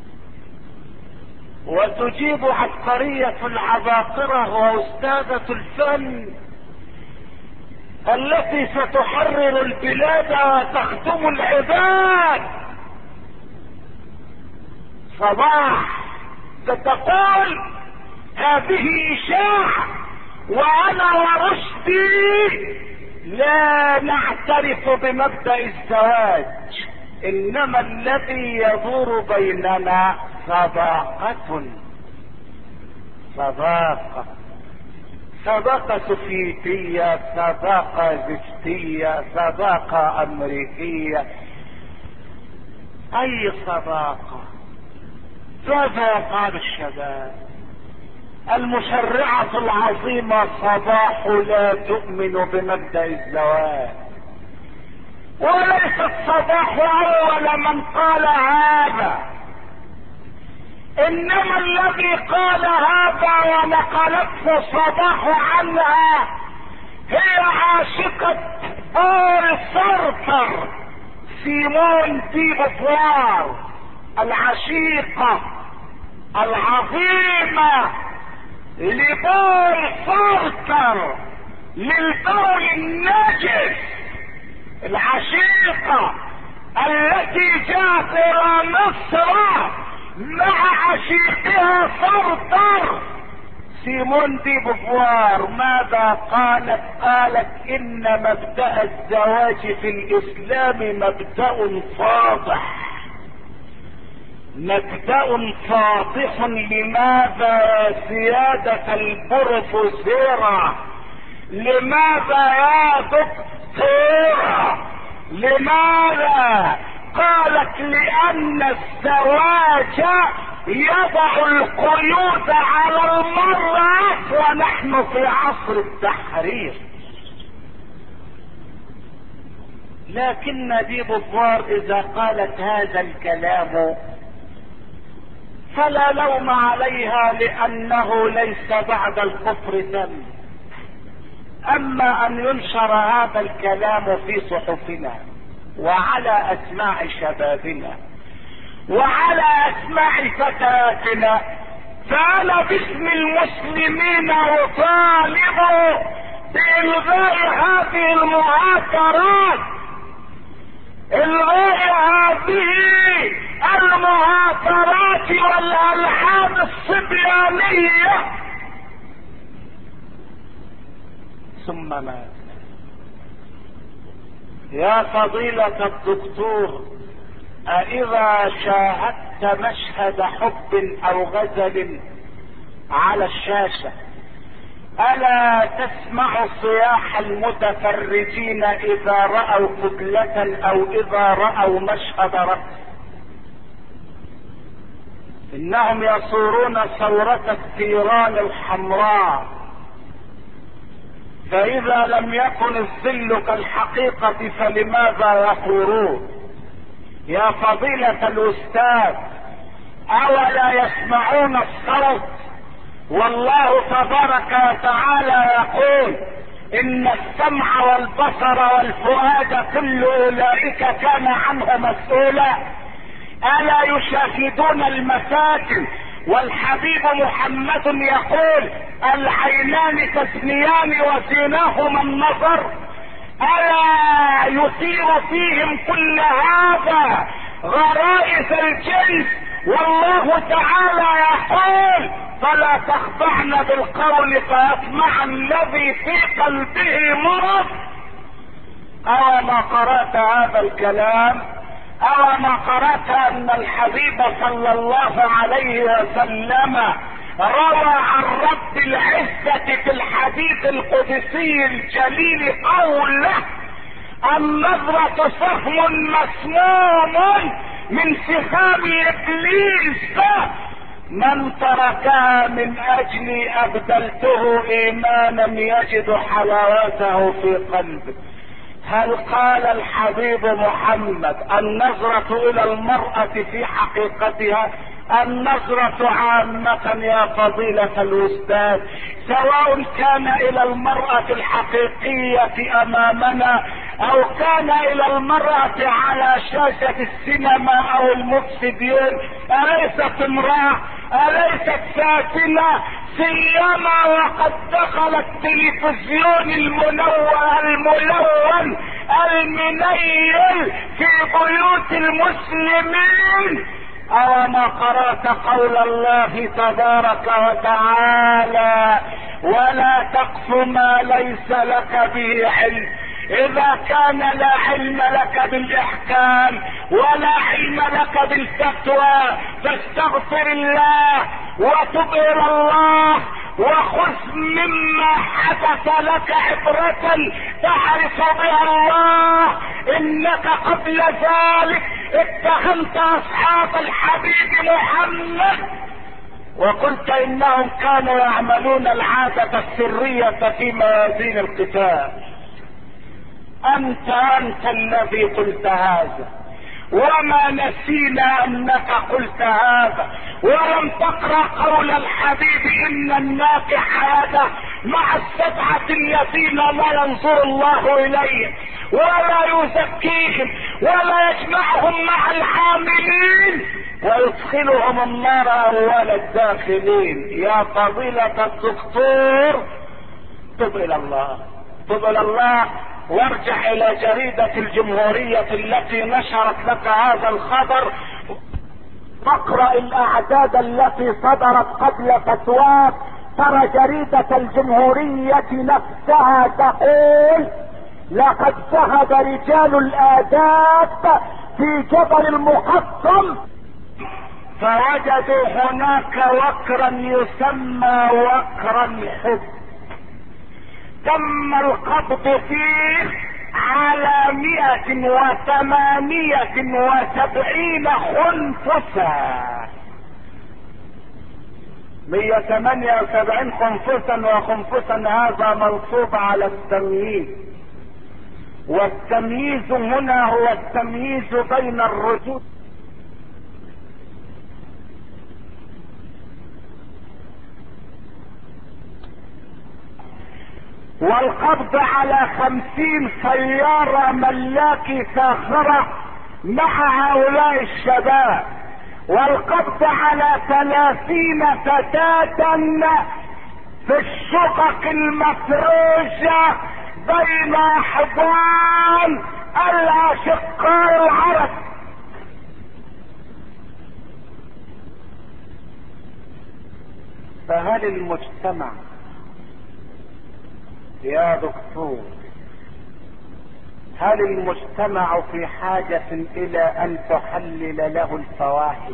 وتجيب عبقرية العباقرة وأستاذة الفن التي ستحرر البلاد وتخدم العباد. صباح ستقول: هذه إشاعة وأنا ورشدي لا نعترف بمبدأ الزواج، إنما الذي يدور بيننا صداقة. صداقة سوفيتية، صداقة زفتية، صداقة أمريكية، أي صداقة؟ ماذا قال الشباب؟ المشرعة العظيمة صباح لا تؤمن بمبدأ الزواج، وليست صباح أول من قال هذا، إنما الذي قال هذا ونقلته صباح عنها هي عاشقة بول سارتر، سيمون دي بوفوار، العشيقة العظيمة لبول سارتر، للبول النجس، العشيقة التي جاءت إلى مصر مع عشيقها صرصر. سيمون دي بوفوار ماذا قالت؟ قالت ان مبدأ الزواج في الاسلام مبدأ فاضح، مبدأ فاضح. لماذا يا سيادة البروفيسورة؟ لماذا يا دكتورة؟ لماذا؟ قالت لان الزواج يضع القيود على المرأة ونحن في عصر التحرير. لكن دي بوفوار اذا قالت هذا الكلام فلا لوم عليها، لانه ليس بعد الكفر ذنب. اما ان ينشر هذا الكلام في صحفنا وعلى اسماع شبابنا وعلى اسماع فتاتنا، فانا باسم المسلمين اطالب بإلغاء هذه المهاترات، إلغاء هذه المهاترات والألعاب الصبيانية. ثم ماذا يا فضيلة الدكتور؟ أإذا شاهدت مشهد حب أو غزل على الشاشة ألا تسمع صياح المتفرجين إذا رأوا قبلة أو إذا رأوا مشهد رقص؟ إنهم يصورون صورة الثيران الحمراء، فإذا لم يكن الظل كالحقيقة فلماذا يصورون؟ يا فضيلة الأستاذ، أولا يسمعون الصوت؟ والله تبارك وتعالى يقول إن السمع والبصر والفؤاد كل أولئك كان عنه مسؤولا. ألا يشاهدون المفاتن؟ والحبيب محمد يقول العينان تزنيان وزيناهما النظر. ألا يثير فيهم كل هذا غرائز الجنس؟ والله تعالى يقول فلا تخضعن بالقول فيطمع الذي في قلبه مرض. أو ما قرأت هذا الكلام؟ أو ما قرأت أن الحبيب صلى الله عليه وسلم روى عن رب العزة في الحديث القدسي الجليل قوله النظرة سهم مسموم من سهام إبليس من تركها من أجلي أبدلته إيمانا يجد حلاوته في قلبه. هل قال الحبيب محمد النظرة إلى المرأة في حقيقتها؟ النظرة عامة يا فضيلة الأستاذ، سواء كان إلى المرأة الحقيقية أمامنا أو كان إلى المرأة على شاشة السينما أو المفسدين، أليست امرأة؟ أليست ساكنة؟ سيما وقد دخل التلفزيون الملون المنيل في بيوت المسلمين. أو ما قرأت قول الله تبارك وتعالى ولا تقف ما ليس لك به علم؟ إذا كان لا علم لك بالإحكام ولا علم لك بالفتوى فاستغفر الله وتب إلى الله وخذ مما حدث لك عبرة تعرف بها الله. إنك قبل ذلك اتهمت أصحاب الحبيب محمد وقلت إنهم كانوا يعملون العادة السرية في موازين القتال. أنت الذي قلت هذا، وما نسينا أنك قلت هذا، ولم تقرأ قول الحبيب إن الناكح هذا مع السبعة الذين لا ينظر الله إليهم ولا يزكيهم ولا يجمعهم مع الحاملين ويدخلهم النار أول الداخلين. يا فضيلة الدكتور تب إلى الله، تب إلى الله وارجع إلى جريدة الجمهورية التي نشرت لك هذا الخبر اقرأ الاعداد التي صدرت قبل فتواك ترى جريدة الجمهورية نفسها تقول لقد ذهب رجال الآداب في جبل المقطم فوجدوا هناك وكرا يسمى وكر الحب، تم القبض فيه على 178 خنفسا، 178 خنفسا، وخنفسا هذا منصوب على التمييز، والتمييز هنا هو التمييز بين الرجول. والقبض على 50 سيارة ملاكي ساخرة مع هؤلاء الشباب، والقبض على 30 فتاة في الشقق المفروشة بين احضان الاشقاء العرب. فهل المجتمع يا دكتور، هل المجتمع في حاجة الى ان تحلل له الفواحش؟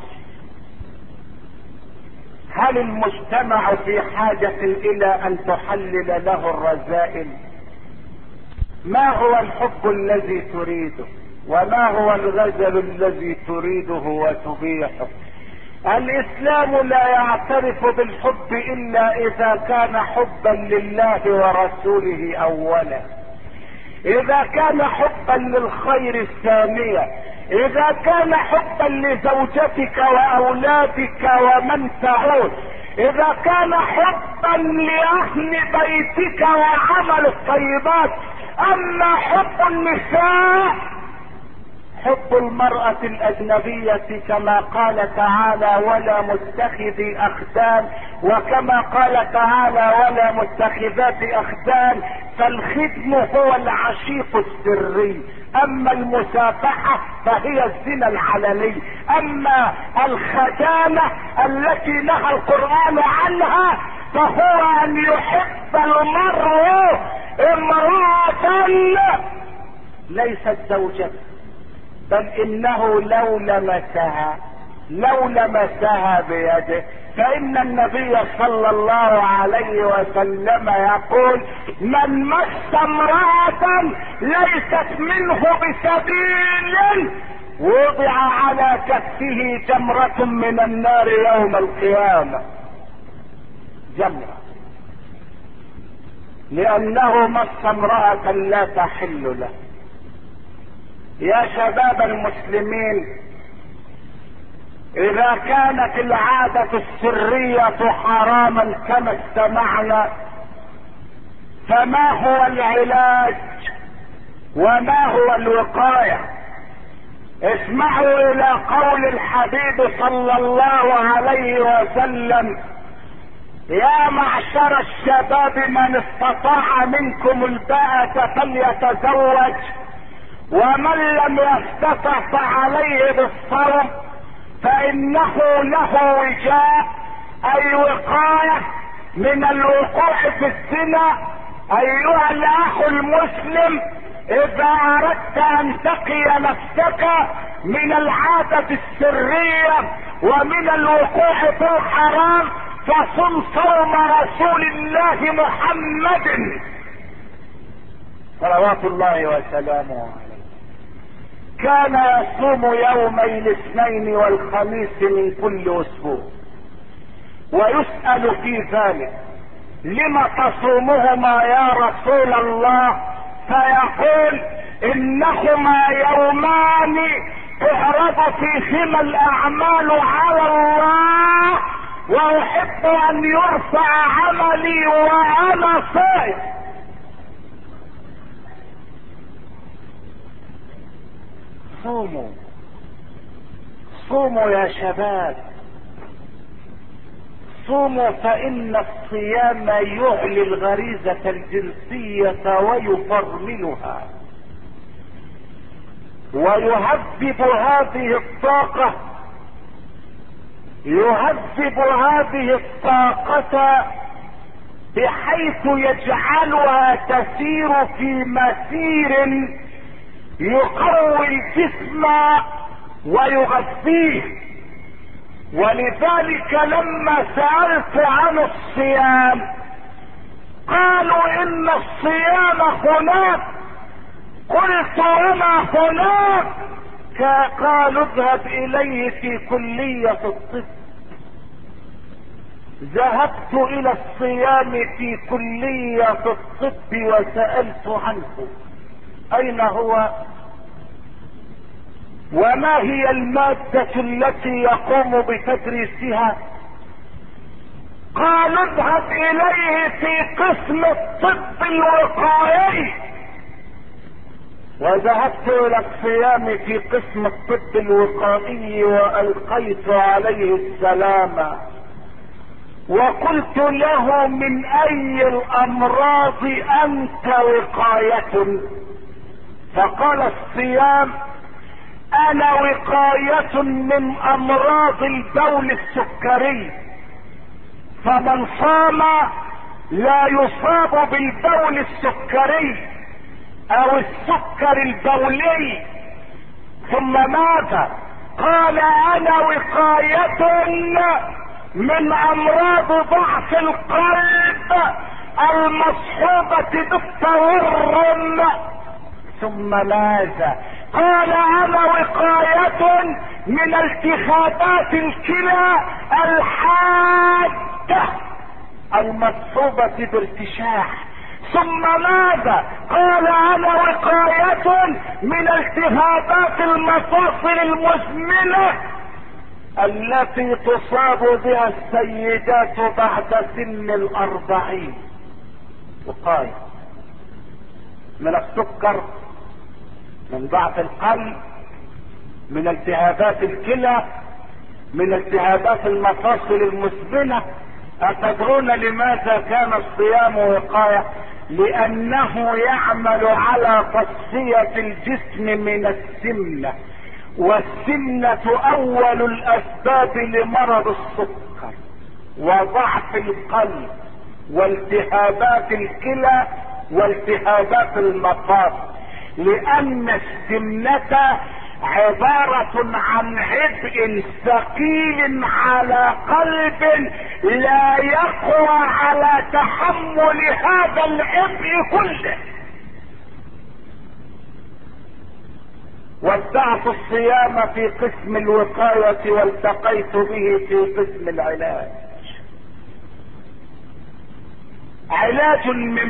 هل المجتمع في حاجة الى ان تحلل له الرذائل؟ ما هو الحب الذي تريده؟ وما هو الغزل الذي تريده وتبيحه؟ الاسلام لا يعترف بالحب الا اذا كان حبا لله ورسوله اولا، اذا كان حبا للخير الثانية، اذا كان حبا لزوجتك واولادك ومن تعود، اذا كان حبا لاهل بيتك وعمل الطيبات. اما حب النساء، حب المرأة الأجنبية كما قال تعالى ولا متخذي أخدان، وكما قال تعالى ولا متخذات أخدان، فالخدم هو العشيق السري، أما المسافحة فهي الزنا العلني، أما الخدامة التي نهى القرآن عنها فهو أن يحب المرء امرأة ليست زوجته، بل انه لو لمسها بيده، فان النبي صلى الله عليه وسلم يقول من مس امرأة ليست منه بسبيل وضع على كفه جمرة من النار يوم القيامة، جمرة، لانه مس امرأة لا تحل له. يا شباب المسلمين، اذا كانت العادة السرية حراما كما استمعنا، فما هو العلاج وما هو الوقاية؟ اسمعوا الى قول الحبيب صلى الله عليه وسلم يا معشر الشباب من استطاع منكم الباءة فليتزوج، ومن لم يستطع فعليه بالصوم فانه له وجاء، اي وقاية من الوقوع في الزنا. ايها الاخ المسلم، اذا اردت ان تقي نفسك من العادة السرية ومن الوقوع في الحرام فصم صوم رسول الله محمد صلوات الله وسلامه عليه. كان يصوم يومي الاثنين والخميس من كل اسبوع، ويسأل في ذلك لم تصومهما يا رسول الله؟ فيقول انهما يومان تعرض فيهما الاعمال على الله، واحب ان يرفع عملي وانا صائم. صوموا صوموا يا شباب، صوموا، فإن الصيام يعلي الغريزة الجنسية ويفرملها ويهذب هذه الطاقة يهذب هذه الطاقة بحيث يجعلها تسير في مسير يقوي الجسم ويغذيه. ولذلك لما سألت عن الصيام قالوا ان الصيام هناك، قلت وما هناك؟ قالوا اذهب اليه في كلية الطب. ذهبت الى الصيام في كلية الطب وسألت عنه اين هو وما هي المادة التي يقوم بتدريسها. قالوا اذهب اليه في قسم الطب الوقائي. وذهبت الى الصيام في قسم الطب الوقائي والقيت عليه السلام وقلت له من اي الامراض انت وقاية؟ فقال الصيام انا وقاية من امراض البول السكري، فمن صام لا يصاب بالبول السكري او السكر البولي. ثم ماذا؟ قال انا وقاية من امراض ضعف القلب المصحوبة بالتورم. ثم ماذا؟ قال انا وقاية من التهابات الكلى الحادة المصحوبة بارتشاح. ثم ماذا؟ قال انا وقاية من التهابات المفاصل المزمنة التي تصاب بها السيدات بعد سن 40. وقاية من السكر، من ضعف القلب، من التهابات الكلى، من التهابات المفاصل المزمنة. أتدرون لماذا كان الصيام وقاية؟ لأنه يعمل على تصفية الجسم من السمنة، والسمنة أول الأسباب لمرض السكر وضعف القلب والتهابات الكلى والتهابات المفاصل. لأن السمنة عبارة عن عبء ثقيل على قلب لا يقوى على تحمل هذا العبء كله. وابدأت الصيام في قسم الوقاية والتقيت به في قسم العلاج. علاج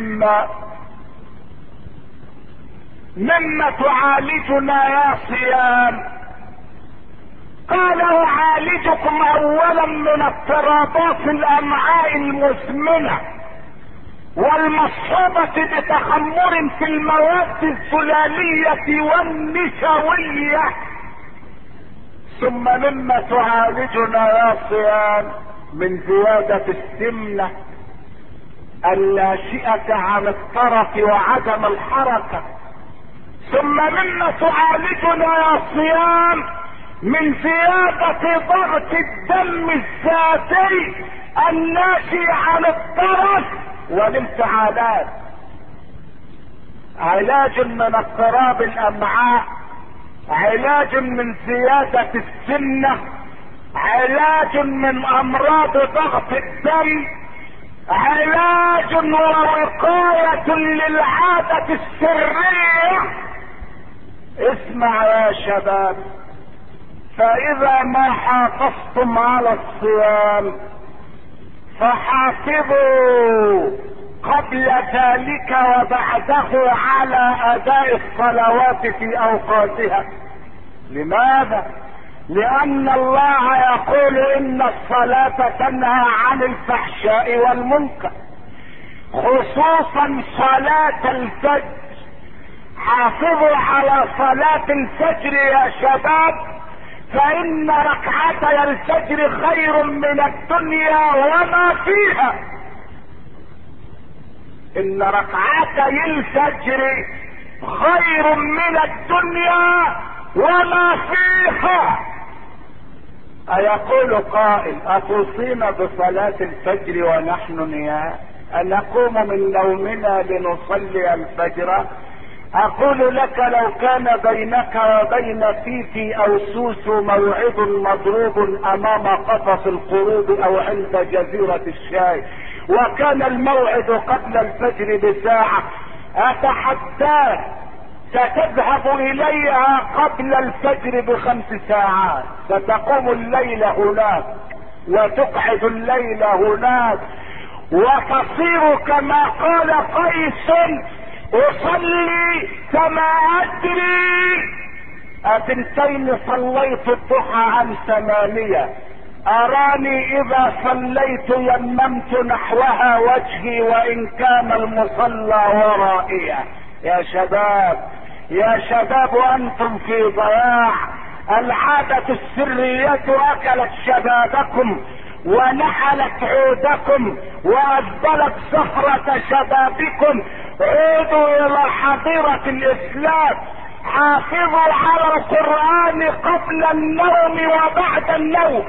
مما تعالجنا يا صيام؟ قال اعالجكم اولا من اضطرابات الامعاء المزمنة والمصحوبة بتخمر في المواد الزلالية والنشوية. ثم مما تعالجنا يا صيام؟ من زيادة السمنة الناشئة عن الطرف وعدم الحركة. ثم مما تعالجنا يا صيام؟ من زيادة ضغط الدم الذاتي الناشئ عن الطرف والانفعالات. علاج من اضطراب الامعاء، علاج من زيادة السمنة، علاج من امراض ضغط الدم، علاج ووقاية للعادة السرية. اسمع يا شباب، فاذا ما حافظتم على الصيام فحافظوا قبل ذلك وبعده على اداء الصلوات في اوقاتها. لماذا؟ لان الله يقول ان الصلاة تنهى عن الفحشاء والمنكر، خصوصا صلاة الفجر. حافظوا على صلاة الفجر يا شباب، فان ركعتي الفجر خير من الدنيا وما فيها. ان ركعتي الفجر خير من الدنيا وما فيها. أيقول قائل أتوصينا بصلاة الفجر ونحن نيام؟ أنقوم من نومنا لنصلي الفجر؟ أقول لك لو كان بينك وبين فيفي أو سوسو موعد مضروب أمام قفص القروب أو عند جزيرة الشاي، وكان الموعد قبل الفجر بساعة، أتحداك ستذهب إليها قبل الفجر ب5 ساعات، ستقوم الليل هناك وتقعد الليل هناك، وتصير كما قال قيس: أصلي كما أدري 2 صليت الضحى عن 8، أراني إذا صليت يممت نحوها وجهي وإن كان المصلى ورائية. يا شباب يا شباب أنتم في ضياع. العادة السرية أكلت شبابكم ونحلت عودكم وأجبلت صخرة شبابكم. عودوا إلى حظيرة الإسلام، حافظوا على القرآن قبل النوم وبعد النوم.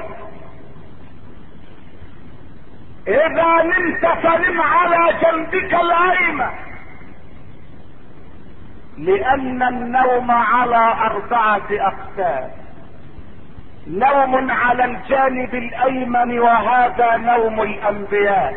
إذا نمت فنم على جنبك الأيمن، لأن النوم على 4 أقسام: نوم على الجانب الأيمن وهذا نوم الأنبياء،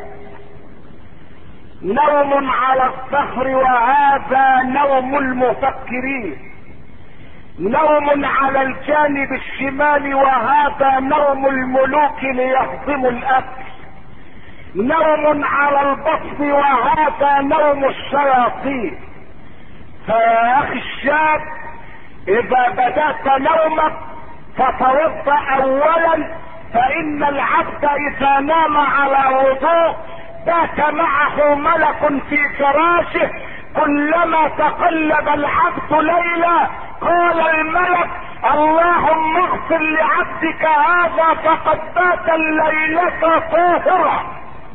نوم على الظهر وهذا نوم المفكرين، نوم على الجانب الشمال وهذا نوم الملوك ليهضموا الأكل، نوم على البطن وهذا نوم الشياطين. فيا أخي الشاب، إذا بدأت نومك فتوضأ أولا، فإن العبد إذا نام على وضوء بات معه ملك في فراشه، كلما تقلب العبد ليلا قال الملك: اللهم اغفر لعبدك هذا فقد بات الليلة طاهرا.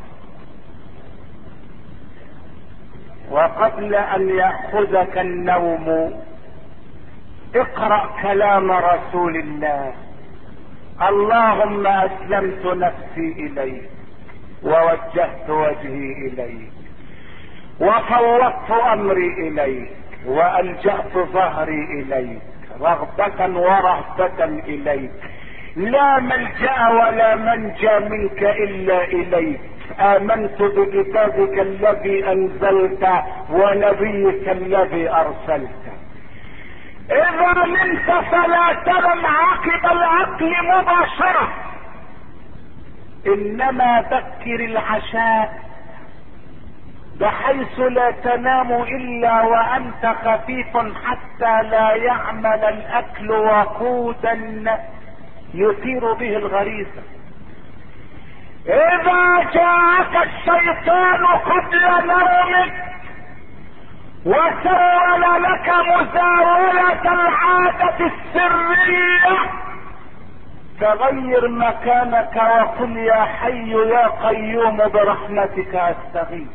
وقبل أن يأخذك النوم اقرأ كلام رسول الله: اللهم أسلمت نفسي إليك ووجهت وجهي إليك وفوضت أمري إليك وألجأت ظهري إليك رغبة ورهبة إليك، لا ملجأ ولا منجى منك إلا إليك. آمنت بكتابك الذي أنزلت ونبيك الذي أرسلت. إذا نمت فلا تنم عقب العقل مباشرة، إنما بكر العشاء بحيث لا تنام إلا وأنت خفيف حتى لا يعمل الأكل وقودا يثير به الغريزة. إذا جاءك الشيطان قبل نومك وسول لك مزاولة العادة السرية، فغير مكانك وقل: يا حي يا قيوم برحمتك استغيث.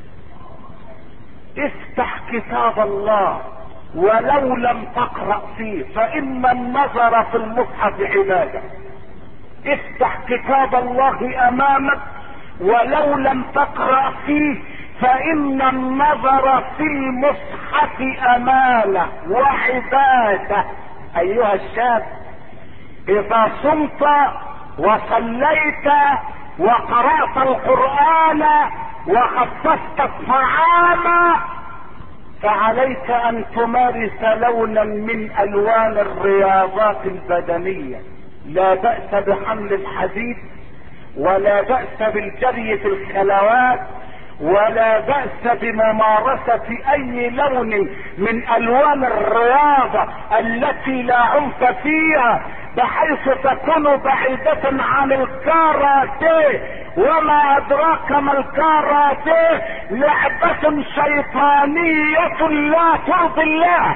افتح كتاب الله ولو لم تقرأ فيه، فإن النظر في المصحف عبادة. افتح كتاب الله أمامك ولو لم تقرأ فيه، فإن النظر في المصحف أمانة وعبادة. أيها الشاب، إذا صمت وصليت وقرأت القرآن وخصصت الطعام فعليك أن تمارس لونا من ألوان الرياضات البدنية. لا بأس بحمل الحديد، ولا بأس بالجري في الخلوات، ولا بأس بممارسة أي لون من ألوان الرياضة التي لا عنف فيها، بحيث تكون بعيدة عن الكاراتيه. وما أدراك ما الكاراتيه؟ لعبة شيطانية لا ترضي الله.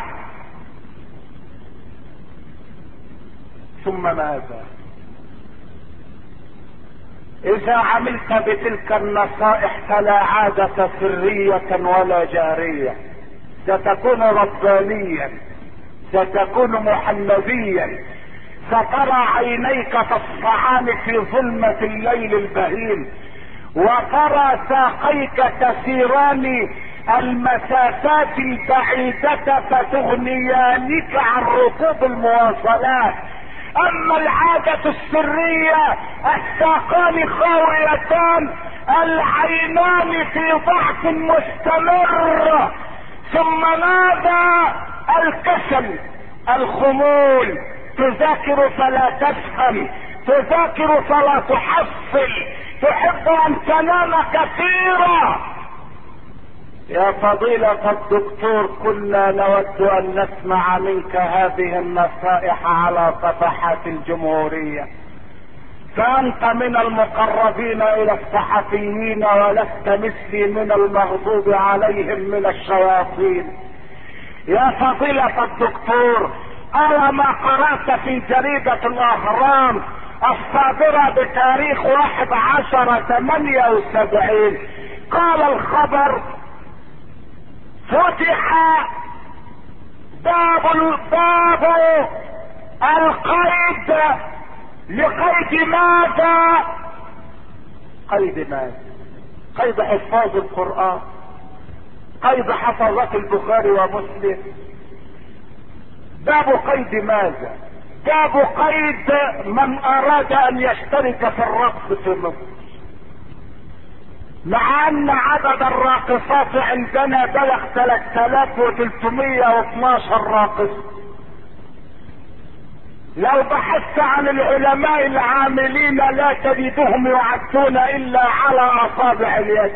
ثم ماذا؟ إذا عملت بتلك النصائح فلا عادة سرية ولا جارية، ستكون ربانيا، ستكون محمديا، سترى عينيك تصفعان في ظلمة الليل البهيم، وترى ساقيك تسيران المسافات البعيدة فتغنيانك عن ركوب المواصلات. اما العادة السرية الساقان خاويتان، العينان في ضعف مستمر. ثم ماذا؟ الكسل، الخمول، تذاكر فلا تفهم، تذاكر فلا تحصل، تحب ان تنام كثيرا. يا فضيلة الدكتور، كنا نود ان نسمع منك هذه النصائح على صفحات الجمهورية، فانت من المقربين الى الصحفيين ولست مثلي من المغضوب عليهم من الشياطين. يا فضيلة الدكتور، ألا ما قرأت في جريدة الأهرام الصادرة بتاريخ 11/78؟ قال الخبر: فتح باب القيد. لقيد ماذا؟ قيد ماذا؟ قيد حفاظ القرآن، قيد حفظة البخاري ومسلم. باب قيد ماذا؟ باب قيد من اراد ان يشترك في الرقص في مصر، مع ان عدد الراقصات عندنا بلغ 3312 راقص. لو بحثت عن العلماء العاملين لا تجدهم يعدون الا على اصابع اليد.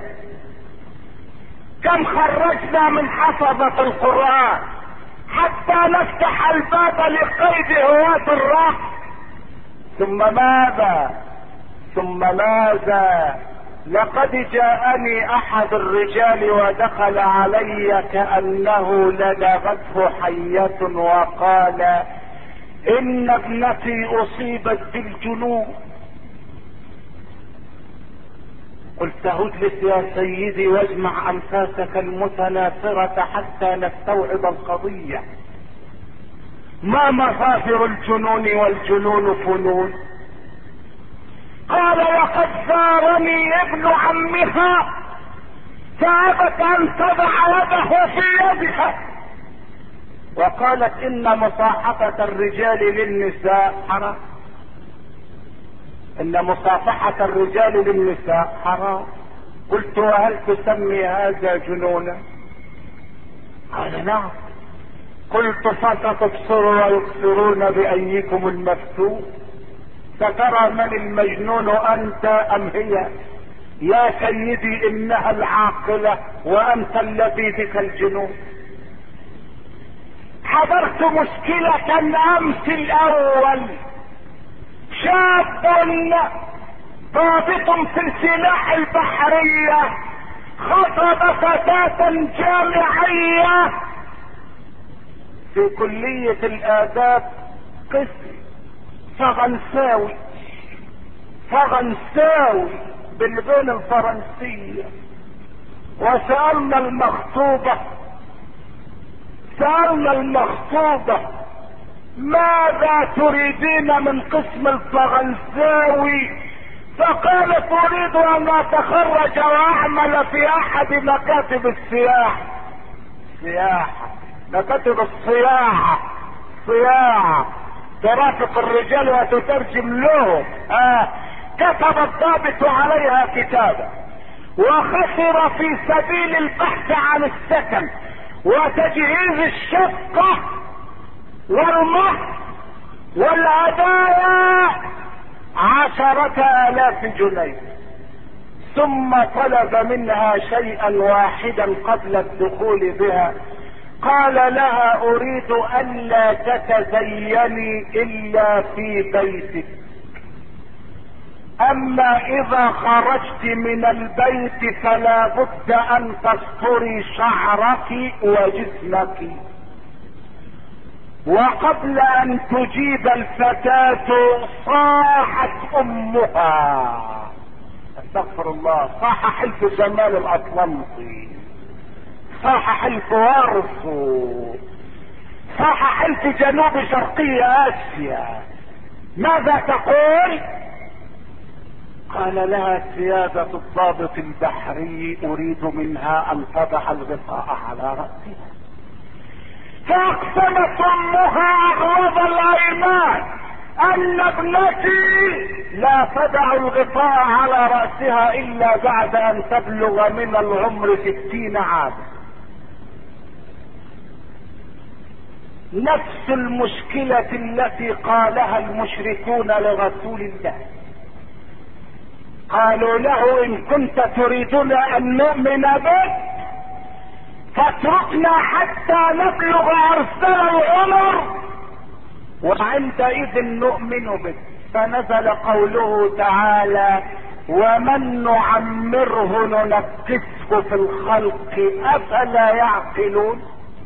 كم خرجنا من حفظة القرآن حتى نفتح الباب لقيد هواة الرقص. ثم ماذا؟ ثم ماذا؟ لقد جاءني احد الرجال ودخل علي كأنه لدغته حية وقال: ان ابنتي اصيبت بالجنون. قلت: اجلس يا سيدي واجمع انفاسك المتناثرة حتى نستوعب القضية. ما مظاهر الجنون والجنون فنون؟ قال: وقد زارني ابن عمها فابت ان تضع يده في يدها، وقالت ان مصاحبة الرجال للنساء حرام، ان مصافحة الرجال للنساء حرام. قلت: وهل تسمي هذا جنونا؟ قال: نعم. قلت: فستبصر ويبصرون بأيكم المفتون، سترى من المجنون انت ام هي؟ يا سيدي انها العاقلة وانت الذي بك الجنون. حضرت مشكلة امس الاول، شاب ضابط في السلاح البحرية خطب فتاة جامعية في كلية الآداب قسم فرنساوي باللغة الفرنسية. وسألنا المخطوبة ماذا تريدين من قسم الفرنساوي؟ فقالت: اريد ان اتخرج واعمل في احد مكاتب السياحة. مكاتب الصياعة، ترافق الرجال وتترجم لهم. كتب الضابط عليها كتابا وخسر في سبيل البحث عن السكن وتجهيز الشقة والمهر والهدايا 10,000 جنيه. ثم طلب منها شيئا واحدا قبل الدخول بها، قال لها: اريد الا تتزيني الا في بيتك، اما اذا خرجت من البيت فلا بد ان تستري شعرك وجسمك. وقبل ان تجيب الفتاة صاحت امها، استغفر الله، صاح حلف جمال الاطلنطي، صاح حلف وارسو، صاح حلف جنوب شرقي اسيا، ماذا تقول؟ قال لها سيادة الضابط البحري اريد منها ان تضع الغطاء على رأسها. فاقسمت امها اغلظ الايمان ان ابنتي لا تدع الغطاء على رأسها الا بعد ان تبلغ من العمر 60 عاما. نفس المشكلة التي قالها المشركون لرسول الله. قالوا له ان كنت تريدون ان نؤمن بك فاتركنا حتى نبلغ ارسل العمر وعندئذ نؤمن بك. فنزل قوله تعالى ومن نعمره ننكسه في الخلق افلا يعقلون.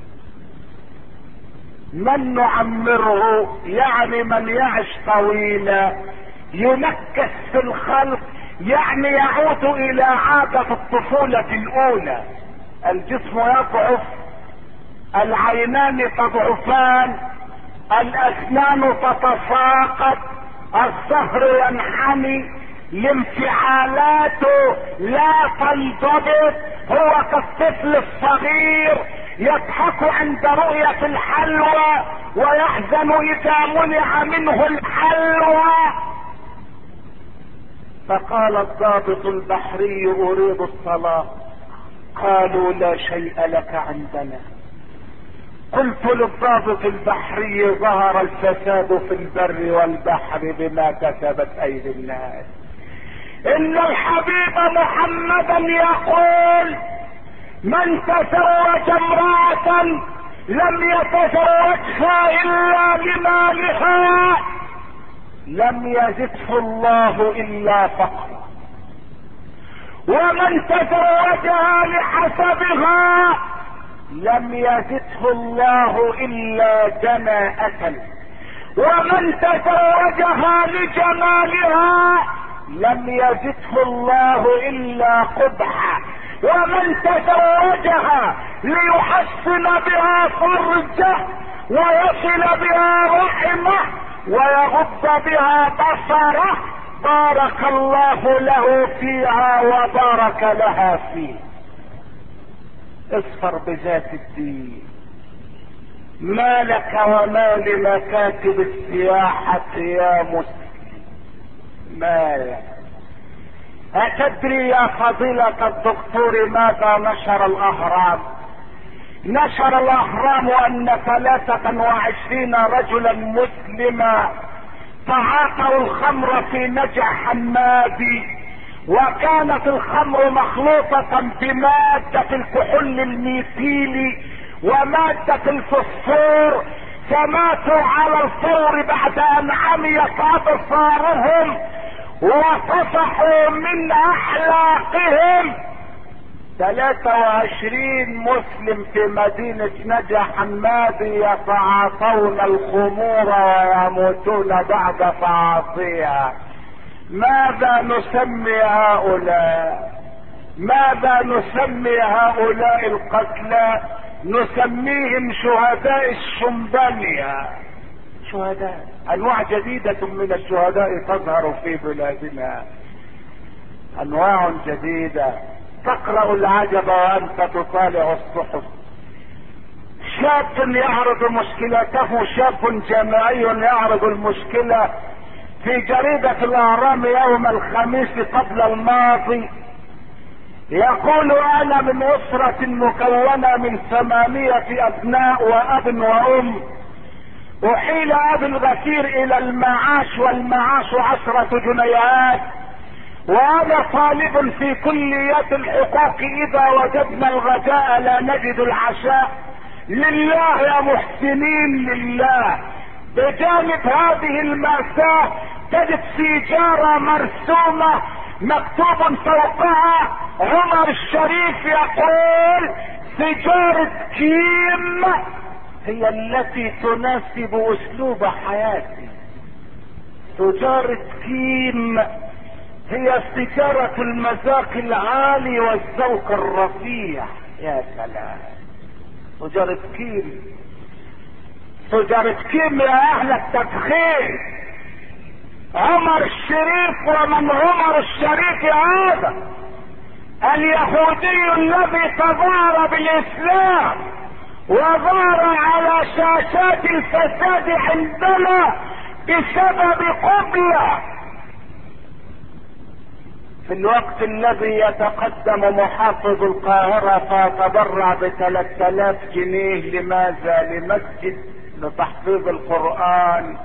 من نعمره يعني من يعش طويلا، ينكس في الخلق يعني يعود الى عادة الطفولة الاولى. الجسم يضعف، العينان تضعفان، الاسنان تتساقط، الظهر ينحني، الانفعالاته لا تنضبط. هو كالطفل الصغير يضحك عند رؤية الحلوى ويحزن اذا منع منه الحلوى. فقال الضابط البحري اريد الصلاة. قالوا لا شيء لك عندنا. قلت للضابط البحري ظهر الفساد في البر والبحر بما كسبت ايدي الناس. ان الحبيب محمدا يقول من تزوج امرأة لم يتزوجها الا لمالها لم يزده الله الا فقرا، ومن تزوجها لحسبها لم يزده الله الا جناءة، ومن تزوجها لجمالها لم يزده الله الا قبحا، ومن تزوجها ليحسن بها فرجه ويصل بها رحمه ويغض بها بصره بارك الله له فيها وبارك لها فيه. اصفر بذات الدين. ما لك وما لمكاتب السياحة يا مسلم؟ ما لك؟ أتدري يا فضيلة الدكتور ماذا نشر الأهرام؟ نشر الأهرام أن 23 رجلا مسلما تعاطوا الخمر في نجع حمادي، وكانت الخمر مخلوطة بمادة الكحول الميثيلي ومادة الفوسفور، فماتوا على الفور بعد ان عميت ابصارهم وطفحوا من احلاقهم. 23 مسلم في مدينة نجع حمادي يتعاطون الخمور ويموتون بعد تعاطيها. ماذا نسمي هؤلاء؟ ماذا نسمي هؤلاء القتلى؟ نسميهم شهداء الشمبانيا. شهداء، انواع جديدة من الشهداء تظهر في بلادنا، انواع جديدة. تقرأ العجب وانت تطالع الصحف. شاب يعرض مشكلته، شاب جامعي يعرض المشكلة في جريدة الاهرام يوم الخميس قبل الماضي. يقول انا من اسرة مكونة من 8 ابناء واب وام، احيل ابي الغفير الى المعاش والمعاش 10 جنيهات، وانا طالب في كلية الحقوق، اذا وجدنا الغداء لا نجد العشاء. لله يا محسنين لله. بجانب هذه المأساة تجد سيجارة مرسومة مكتوب فوقها عمر الشريف يقول سيجارة كيم هي التي تناسب اسلوب حياتي. سيجارة كيم هي سيجارة المذاق العالي والذوق الرفيع. يا سلام، سيجارة كيم، سيجارة كيم يا اهل التدخين. عمر الشريف ومن عمر الشريف هذا اليهودي الذي تظاهر بالاسلام وظهر على شاشات الفساد عندنا بسبب قبلة، في الوقت الذي يتقدم محافظ القاهرة فيتبرع ب3000 جنيه لماذا؟ لمسجد، لتحفيظ القرآن،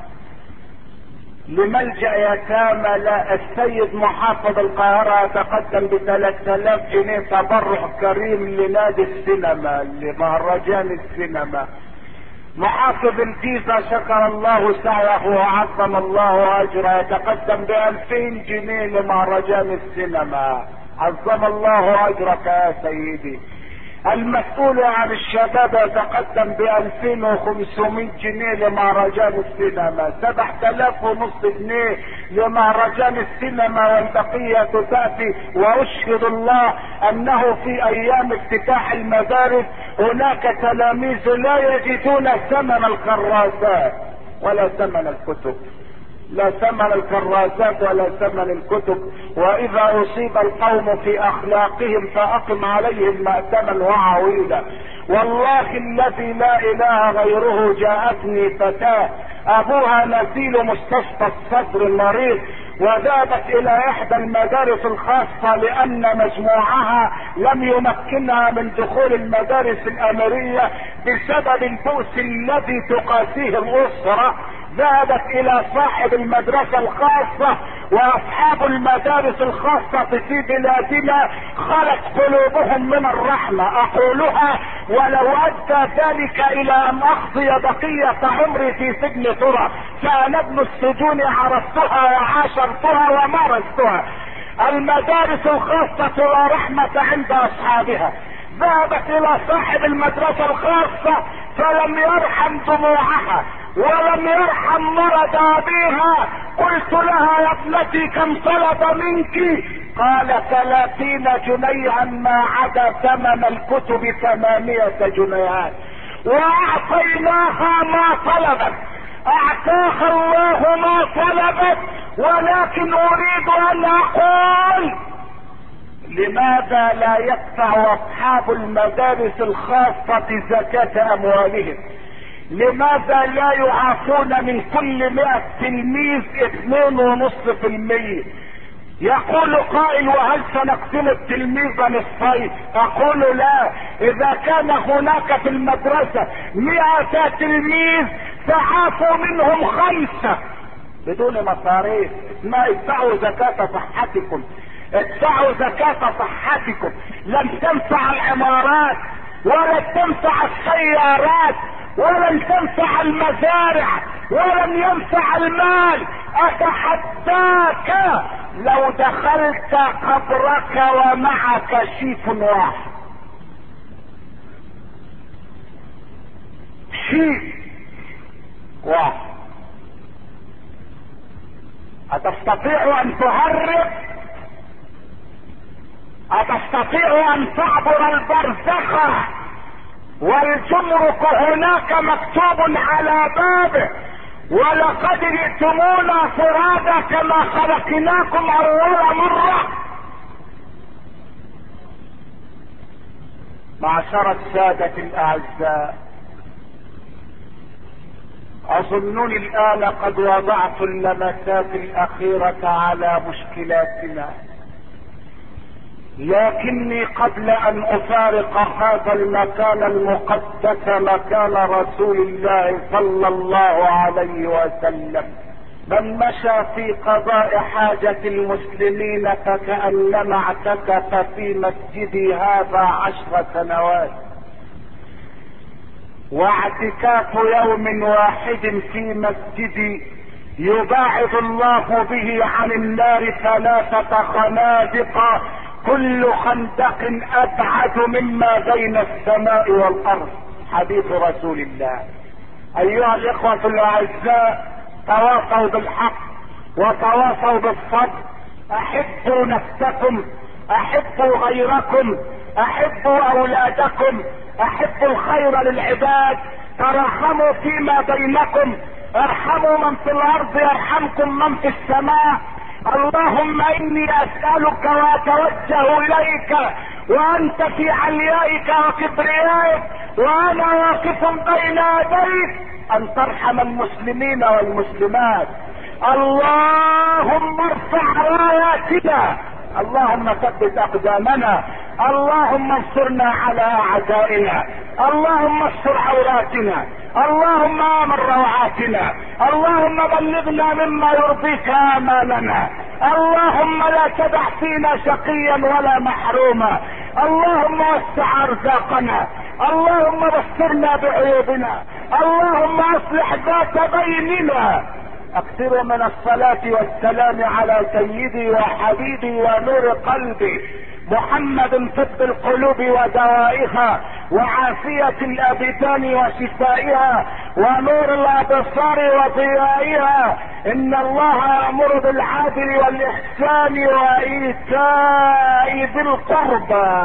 لملجأ يتامى. لا، السيد محافظ القاهرة يتقدم ب3000 جنيه تبرع كريم لنادي السينما، لمهرجان السينما. محافظ الجيزة شكر الله سعيه وعظم الله اجره يتقدم ب2000 جنيه لمهرجان السينما، عظم الله اجرك يا سيدي. المسؤول عن الشباب يتقدم ب2500 جنيه لمهرجان السينما، 7500 جنيه لمهرجان السينما، والبقية تأتي. واشهد الله انه في ايام افتتاح المدارس هناك تلاميذ لا يجدون ثمن الكراسات ولا ثمن الكتب، لا ثمن الكراسات ولا ثمن الكتب. واذا اصيب القوم في اخلاقهم فاقم عليهم مأتما وعويلا. والله الذي لا اله غيره جاءتني فتاة ابوها نزيل مستشفى الصدر المريض، وذهبت الى احدى المدارس الخاصة لان مجموعها لم يمكنها من دخول المدارس الامرية بسبب البؤس الذي تقاسيه الاسرة. ذهبت الى صاحب المدرسة الخاصة، واصحاب المدارس الخاصة في بلادنا خلت قلوبهم من الرحمة. اقولها ولو ادى ذلك الى ان اقضي بقية عمري في سجن ترى، فانا ابن السجون عرفتها وعاشرتها ومارستها. المدارس الخاصة لا رحمة عند اصحابها. ذهبت الى صاحب المدرسة الخاصة فلم يرحم دموعها ولم يرحم مرض ابيها. قلت لها يا ابنتي كم طلب منك؟ قال 30 جنيها ما عدا ثمن الكتب 8 جنيهات. واعطيناها ما طلبت، اعطاها الله ما طلبت. ولكن اريد ان اقول لماذا لا يدفع اصحاب المدارس الخاصة زكاة اموالهم؟ لماذا لا يعافون من كل 100 تلميذ 2.5%؟ يقول قائل وهل سنقسم التلميذ نصفين؟ اقول لا، اذا كان هناك في المدرسة 100 تلميذ فعافوا منهم 5 بدون مصاريف. اسمها ادفعوا زكاة صحتكم، ادفعوا زكاة صحتكم. لن تنفع العمارات ولا تنفع السيارات ولن تنفع المزارع ولن ينفع المال. اتحداك لو دخلت قبرك ومعك شيف واحد، شيف واحد، أتستطيع أن تهرب؟ أتستطيع أن تعبر البرزخ والجمرك هناك مكتوب على بابه ولقد جئتمونا فرادا كما خلقناكم أول مرة؟ معشر السادة الأعزاء، أظنني الآن قد وضعت اللمسات الأخيرة على مشكلاتنا، لكني قبل أن أفارق هذا المكان المقدس، مكان رسول الله صلى الله عليه وسلم، من مشى في قضاء حاجة المسلمين فكأنما اعتكف في مسجدي هذا 10 سنوات، واعتكاف يوم واحد في مسجدي يباعد الله به عن النار 3 خنادق، كل خندق ابعد مما بين السماء والارض. حديث رسول الله. ايها الاخوة الاعزاء، تواصوا بالحق وتواصوا بالصبر. احبوا نفسكم، احبوا غيركم، احبوا اولادكم، احبوا الخير للعباد، تراحموا فيما بينكم، ارحموا من في الارض يرحمكم من في السماء. اللهم اني اسألك واتوجه اليك وانت في عليائك وكبريائك وانا واقف بين يديك ان ترحم المسلمين والمسلمات. اللهم ارفع راياتنا، اللهم ثبت اقدامنا، اللهم انصرنا على اعدائنا، اللهم استر عوراتنا، اللهم امن روعاتنا، اللهم بلغنا مما يرضيك امالنا، اللهم لا تدع فينا شقيا ولا محروما، اللهم وسع ارزاقنا، اللهم بصرنا بعيوبنا، اللهم اصلح ذات بيننا. اكثروا من الصلاة والسلام على سيدي وحبيبي ونور قلبي محمد طب القلوب ودوائها وعافية الابدان وشفائها ونور الابصار وضيائها. ان الله يأمر بالعدل والاحسان وايتاء ذي القربى